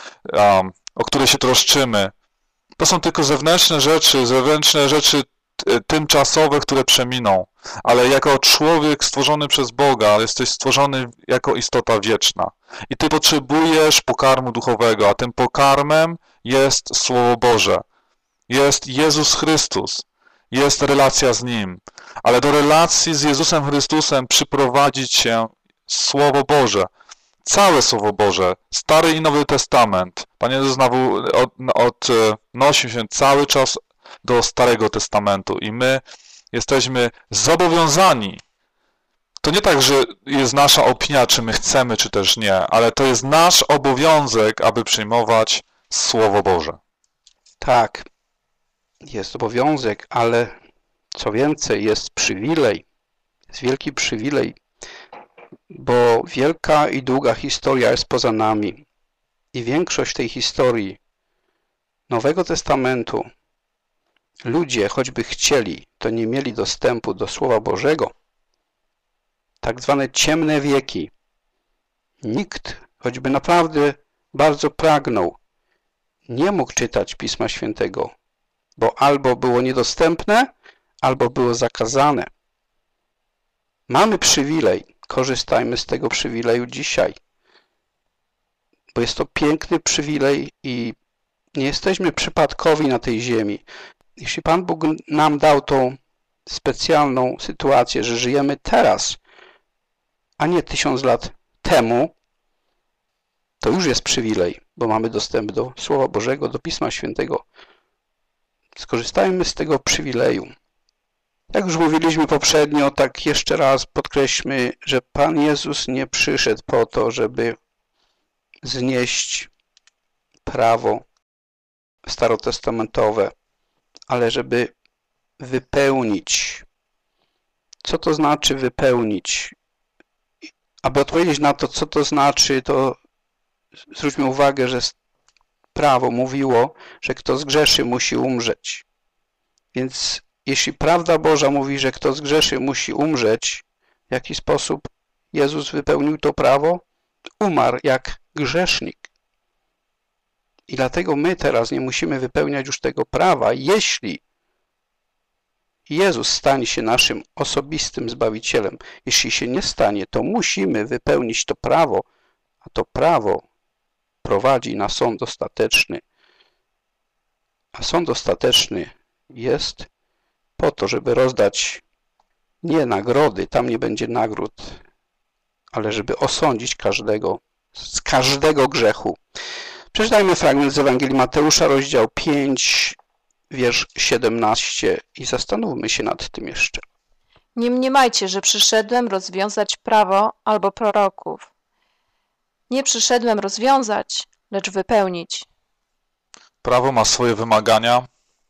o które się troszczymy. To są tylko zewnętrzne rzeczy tymczasowe, które przeminą. Ale jako człowiek stworzony przez Boga, jesteś stworzony jako istota wieczna. I ty potrzebujesz pokarmu duchowego, a tym pokarmem jest Słowo Boże. Jest Jezus Chrystus. Jest relacja z Nim. Ale do relacji z Jezusem Chrystusem przyprowadzić się Słowo Boże. Całe Słowo Boże. Stary i Nowy Testament. Pan Jezus znowu odnosił się cały czas do Starego Testamentu i my jesteśmy zobowiązani. To nie tak, że jest nasza opinia, czy my chcemy, czy też nie, ale to jest nasz obowiązek, aby przyjmować Słowo Boże. Tak, jest obowiązek, ale co więcej, jest przywilej. Jest wielki przywilej, bo wielka i długa historia jest poza nami. I większość tej historii Nowego Testamentu ludzie, choćby chcieli, to nie mieli dostępu do Słowa Bożego. Tak zwane ciemne wieki. Nikt, choćby naprawdę bardzo pragnął, nie mógł czytać Pisma Świętego, bo albo było niedostępne, albo było zakazane. Mamy przywilej, korzystajmy z tego przywileju dzisiaj, bo jest to piękny przywilej i nie jesteśmy przypadkowi na tej ziemi. Jeśli Pan Bóg nam dał tą specjalną sytuację, że żyjemy teraz, a nie 1000 lat temu, to już jest przywilej, bo mamy dostęp do Słowa Bożego, do Pisma Świętego. Skorzystajmy z tego przywileju. Jak już mówiliśmy poprzednio, tak jeszcze raz podkreślmy, że Pan Jezus nie przyszedł po to, żeby znieść prawo starotestamentowe, ale żeby wypełnić. Co to znaczy wypełnić? Aby odpowiedzieć na to, co to znaczy, to zwróćmy uwagę, że prawo mówiło, że kto zgrzeszy, musi umrzeć. Więc jeśli prawda Boża mówi, że kto zgrzeszy, musi umrzeć, w jaki sposób Jezus wypełnił to prawo? Umarł jak grzesznik. I dlatego my teraz nie musimy wypełniać już tego prawa, jeśli Jezus stanie się naszym osobistym Zbawicielem. Jeśli się nie stanie, to musimy wypełnić to prawo, a to prawo prowadzi na sąd ostateczny. A sąd ostateczny jest po to, żeby rozdać nie nagrody, tam nie będzie nagród, ale żeby osądzić każdego z każdego grzechu. Przeczytajmy fragment z Ewangelii Mateusza, rozdział 5, wiersz 17 i zastanówmy się nad tym jeszcze. Nie mniemajcie, że przyszedłem rozwiązać prawo albo proroków. Nie przyszedłem rozwiązać, lecz wypełnić. Prawo ma swoje wymagania.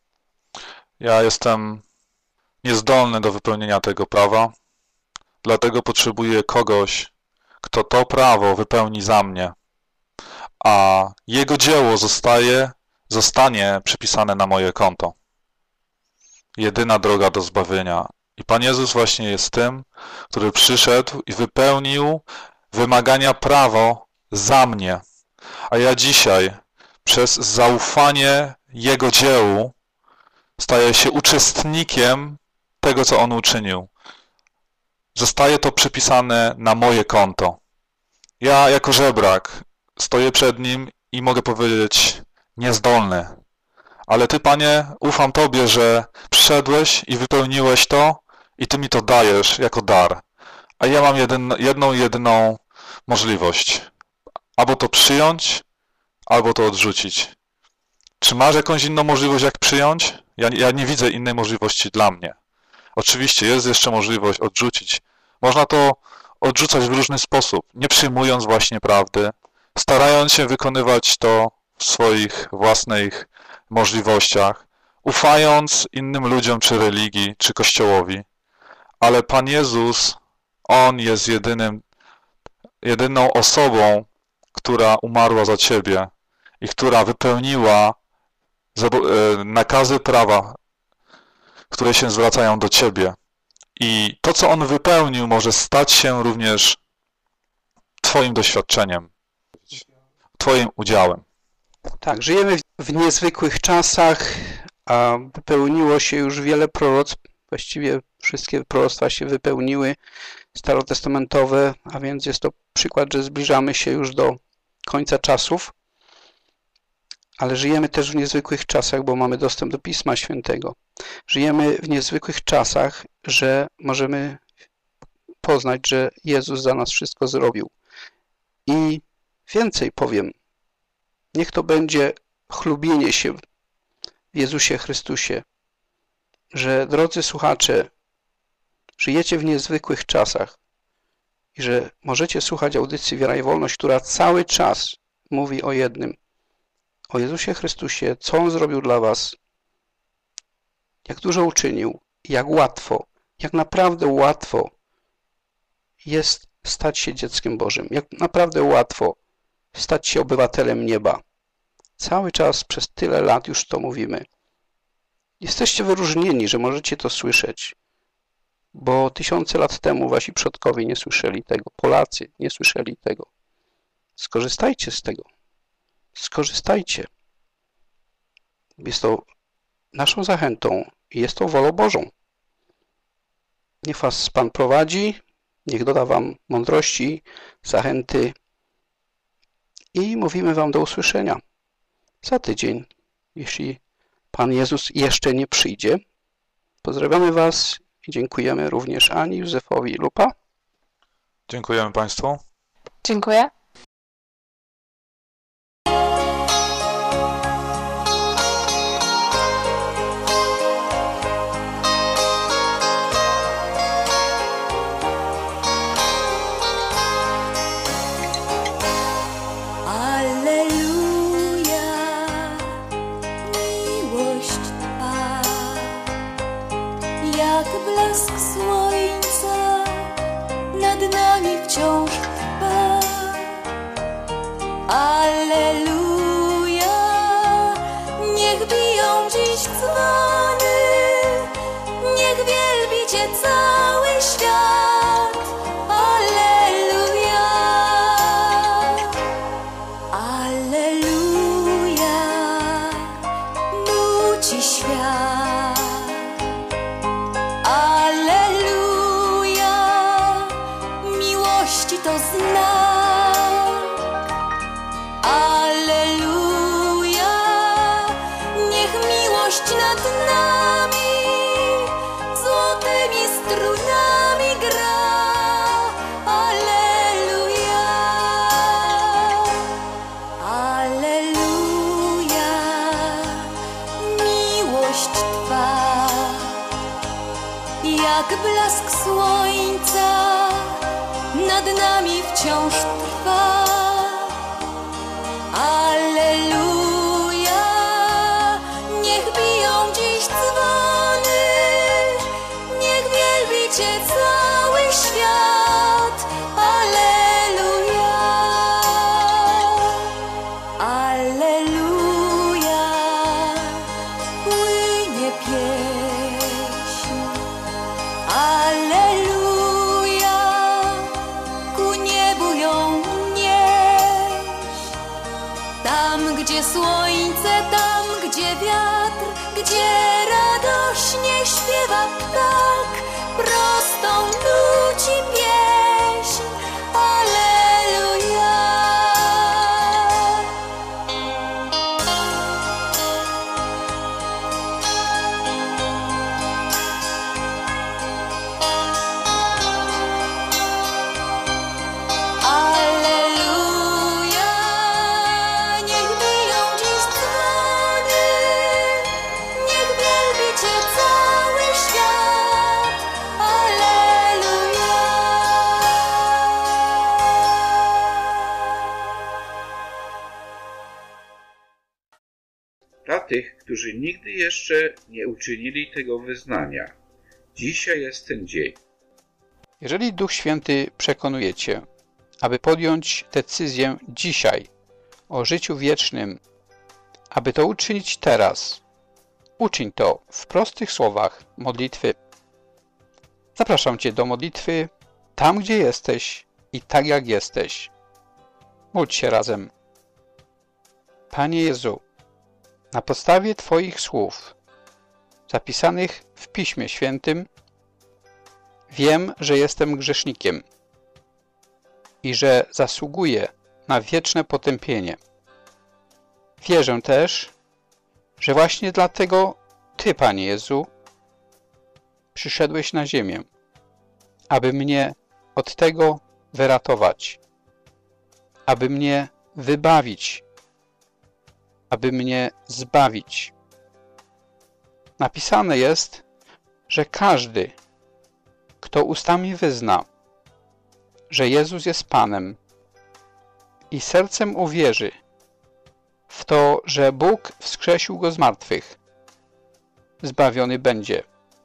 Ja jestem niezdolny do wypełnienia tego prawa, dlatego potrzebuję kogoś, kto to prawo wypełni za mnie, a jego dzieło zostanie przypisane na moje konto. Jedyna droga do zbawienia. I Pan Jezus właśnie jest tym, który przyszedł i wypełnił wymagania prawa za mnie. A ja dzisiaj przez zaufanie Jego dziełu staję się uczestnikiem tego, co On uczynił. Zostaje to przypisane na moje konto. Ja jako żebrak stoję przed Nim i mogę powiedzieć niezdolny. Ale Ty, Panie, ufam Tobie, że przyszedłeś i wypełniłeś to i Ty mi to dajesz jako dar. A ja mam jedyną możliwość. Albo to przyjąć, albo to odrzucić. Czy masz jakąś inną możliwość, jak przyjąć? Ja nie widzę innej możliwości dla mnie. Oczywiście jest jeszcze możliwość odrzucić. Można to odrzucać w różny sposób, nie przyjmując właśnie prawdy, starając się wykonywać to w swoich własnych możliwościach, ufając innym ludziom, czy religii, czy Kościołowi. Ale Pan Jezus, On jest jedyną osobą, która umarła za Ciebie i która wypełniła nakazy prawa, które się zwracają do Ciebie. I to, co On wypełnił, może stać się również Twoim doświadczeniem, Twoim udziałem. Tak, żyjemy w niezwykłych czasach, a wypełniło się już wiele proroctw. Właściwie wszystkie proroctwa się wypełniły, starotestamentowe, a więc jest to przykład, że zbliżamy się już do końca czasów. Ale żyjemy też w niezwykłych czasach, bo mamy dostęp do Pisma Świętego. Żyjemy w niezwykłych czasach, że możemy poznać, że Jezus za nas wszystko zrobił. I więcej powiem. Niech to będzie chlubienie się w Jezusie Chrystusie, że, drodzy słuchacze, żyjecie w niezwykłych czasach i że możecie słuchać audycji Wiara i Wolność, która cały czas mówi o jednym, o Jezusie Chrystusie, co On zrobił dla was, jak dużo uczynił, jak łatwo, jak naprawdę łatwo jest stać się dzieckiem Bożym, jak naprawdę łatwo stać się obywatelem nieba. Cały czas, przez tyle lat już to mówimy. Jesteście wyróżnieni, że możecie to słyszeć, bo tysiące lat temu wasi przodkowie nie słyszeli tego, Polacy nie słyszeli tego. Skorzystajcie z tego. Skorzystajcie. Jest to naszą zachętą i jest to wolą Bożą. Niech was Pan prowadzi, niech doda wam mądrości, zachęty i mówimy wam do usłyszenia za tydzień, jeśli Pan Jezus jeszcze nie przyjdzie. Pozdrawiamy was i dziękujemy również Ani, Józefowi i Lupa. Dziękujemy Państwu. Dziękuję. Wciąż trwa. Alleluja, niech biją dziś dzwony, niech wielbi Cię cały świat. Alleluja, alleluja, nuci świat. To znak. Alleluja, niech miłość nad nami złotymi strunami gra. Alleluja, alleluja, miłość jak blask słońca nad nami wciąż trwa. Alleluja, niech biją dziś dzwony, niech wielbi Cię cały świat. Alleluja, alleluja, płynie pieśń. Alleluja, ku niebu ją nieść. Tam, gdzie słońce, tam, gdzie wiatr, gdzie radośnie śpiewa ptak, prostą nuci pieśń. Alleluja. Alleluja, niech biją dziś dzwony, niech wielbi Cię cały świat. Alleluja. Dla tych, którzy nigdy jeszcze nie uczynili tego wyznania, dzisiaj jest ten dzień. Jeżeli Duch Święty przekonuje Cię, aby podjąć decyzję dzisiaj o życiu wiecznym, aby to uczynić teraz, uczyń to w prostych słowach modlitwy. Zapraszam Cię do modlitwy tam, gdzie jesteś i tak jak jesteś. Módl się razem. Panie Jezu, na podstawie Twoich słów zapisanych w Piśmie Świętym wiem, że jestem grzesznikiem i że zasługuję na wieczne potępienie. Wierzę też, że właśnie dlatego Ty, Panie Jezu, przyszedłeś na ziemię, aby mnie od tego wyratować, aby mnie wybawić, aby mnie zbawić. Napisane jest, że każdy, kto ustami wyzna, że Jezus jest Panem i sercem uwierzy w to, że Bóg wskrzesił Go z martwych, zbawiony będzie,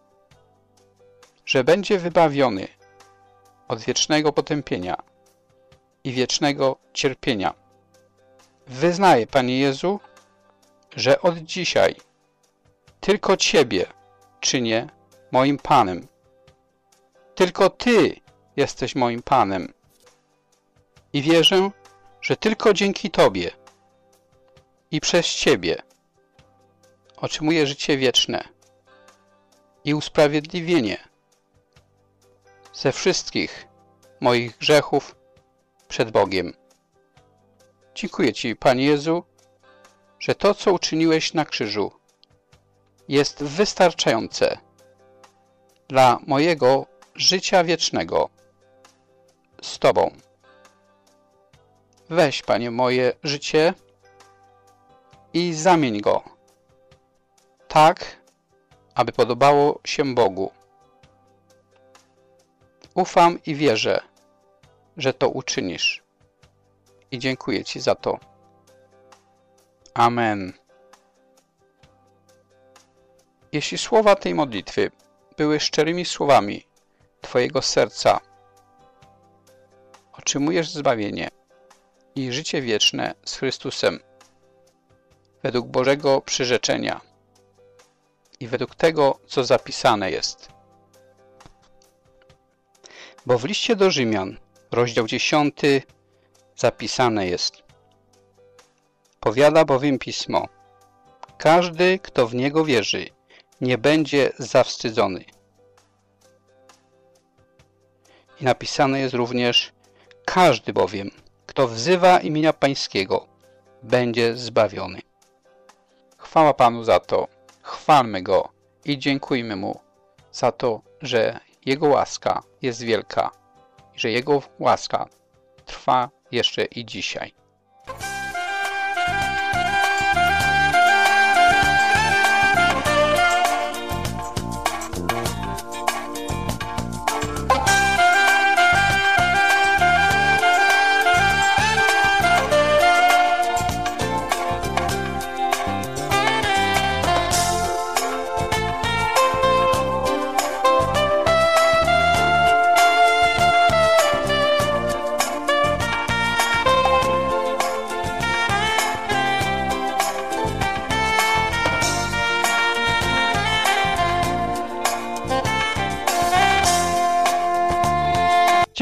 że będzie wybawiony od wiecznego potępienia i wiecznego cierpienia. Wyznaję, Panie Jezu, że od dzisiaj tylko Ciebie czynię moim Panem. Tylko Ty jesteś moim Panem. I wierzę, że tylko dzięki Tobie i przez Ciebie otrzymuję życie wieczne i usprawiedliwienie ze wszystkich moich grzechów przed Bogiem. Dziękuję Ci, Panie Jezu, że to, co uczyniłeś na krzyżu, jest wystarczające dla mojego życia wiecznego z Tobą. Weź, Panie, moje życie i zamień go tak, aby podobało się Bogu. Ufam i wierzę, że to uczynisz. I dziękuję Ci za to. Amen. Jeśli słowa tej modlitwy były szczerymi słowami Twojego serca, otrzymujesz zbawienie i życie wieczne z Chrystusem według Bożego przyrzeczenia i według tego, co zapisane jest. Bo w liście do Rzymian, rozdział 10, zapisane jest: powiada bowiem Pismo, każdy, kto w Niego wierzy, nie będzie zawstydzony. I napisane jest również: każdy bowiem, kto wzywa imienia Pańskiego, będzie zbawiony. Chwała Panu za to, chwalmy Go i dziękujmy Mu za to, że Jego łaska jest wielka i że Jego łaska trwa jeszcze i dzisiaj.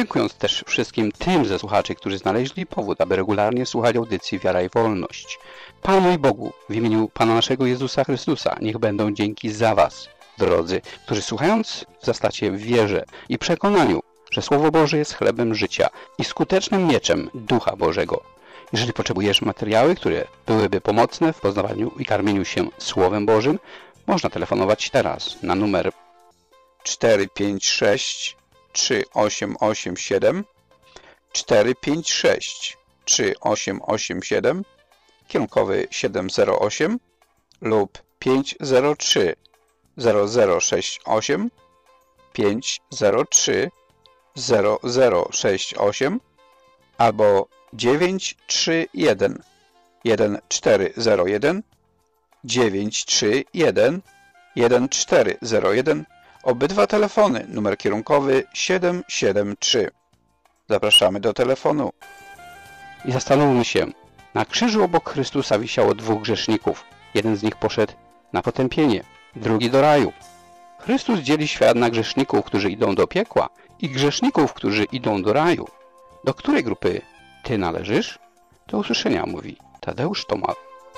Dziękując też wszystkim tym ze słuchaczy, którzy znaleźli powód, aby regularnie słuchać audycji Wiara i Wolność. Panu i Bogu, w imieniu Pana naszego Jezusa Chrystusa, niech będą dzięki za Was, drodzy, którzy słuchając wzrastacie w wierze i przekonaniu, że Słowo Boże jest chlebem życia i skutecznym mieczem Ducha Bożego. Jeżeli potrzebujesz materiały, które byłyby pomocne w poznawaniu i karmieniu się Słowem Bożym, można telefonować teraz na numer 456 3887 456 3887 kierunkowy 708 lub 503 0068 503 0068 albo 931 1401 931 1401. Obydwa telefony, numer kierunkowy 773. Zapraszamy do telefonu. I zastanówmy się, na krzyżu obok Chrystusa wisiało dwóch grzeszników. Jeden z nich poszedł na potępienie, drugi do raju. Chrystus dzieli świat na grzeszników, którzy idą do piekła i grzeszników, którzy idą do raju. Do której grupy Ty należysz? Do usłyszenia, mówi Tadeusz Tomal.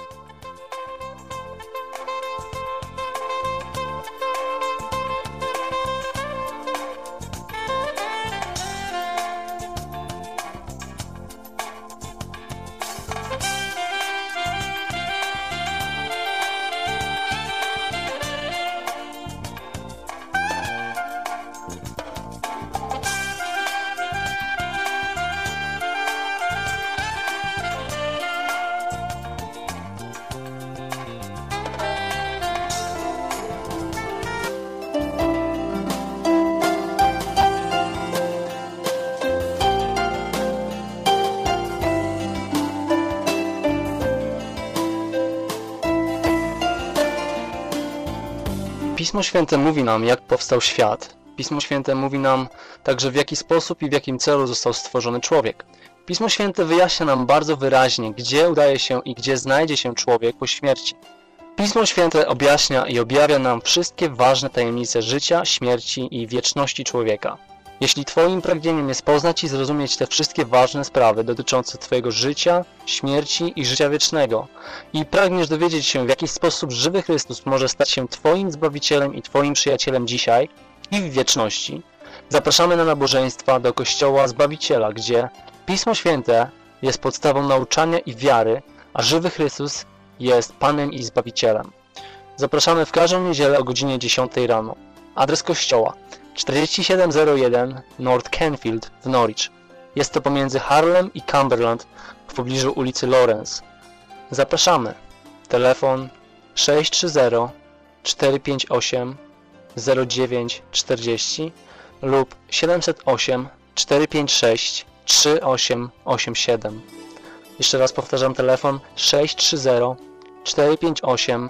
Pismo Święte mówi nam, jak powstał świat. Pismo Święte mówi nam także, w jaki sposób i w jakim celu został stworzony człowiek. Pismo Święte wyjaśnia nam bardzo wyraźnie, gdzie udaje się i gdzie znajdzie się człowiek po śmierci. Pismo Święte objaśnia i objawia nam wszystkie ważne tajemnice życia, śmierci i wieczności człowieka. Jeśli Twoim pragnieniem jest poznać i zrozumieć te wszystkie ważne sprawy dotyczące Twojego życia, śmierci i życia wiecznego i pragniesz dowiedzieć się, w jaki sposób żywy Chrystus może stać się Twoim Zbawicielem i Twoim przyjacielem dzisiaj i w wieczności, zapraszamy na nabożeństwa do Kościoła Zbawiciela, gdzie Pismo Święte jest podstawą nauczania i wiary, a żywy Chrystus jest Panem i Zbawicielem. Zapraszamy w każdą niedzielę o godzinie 10 rano. Adres kościoła 4701 North Canfield w Norwich. Jest to pomiędzy Harlem i Cumberland w pobliżu ulicy Lawrence. Zapraszamy. Telefon 630 458 0940 lub 708 456 3887. Jeszcze raz powtarzam, telefon 630 458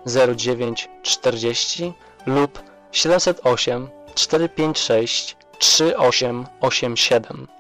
0940 lub 708 456 3887.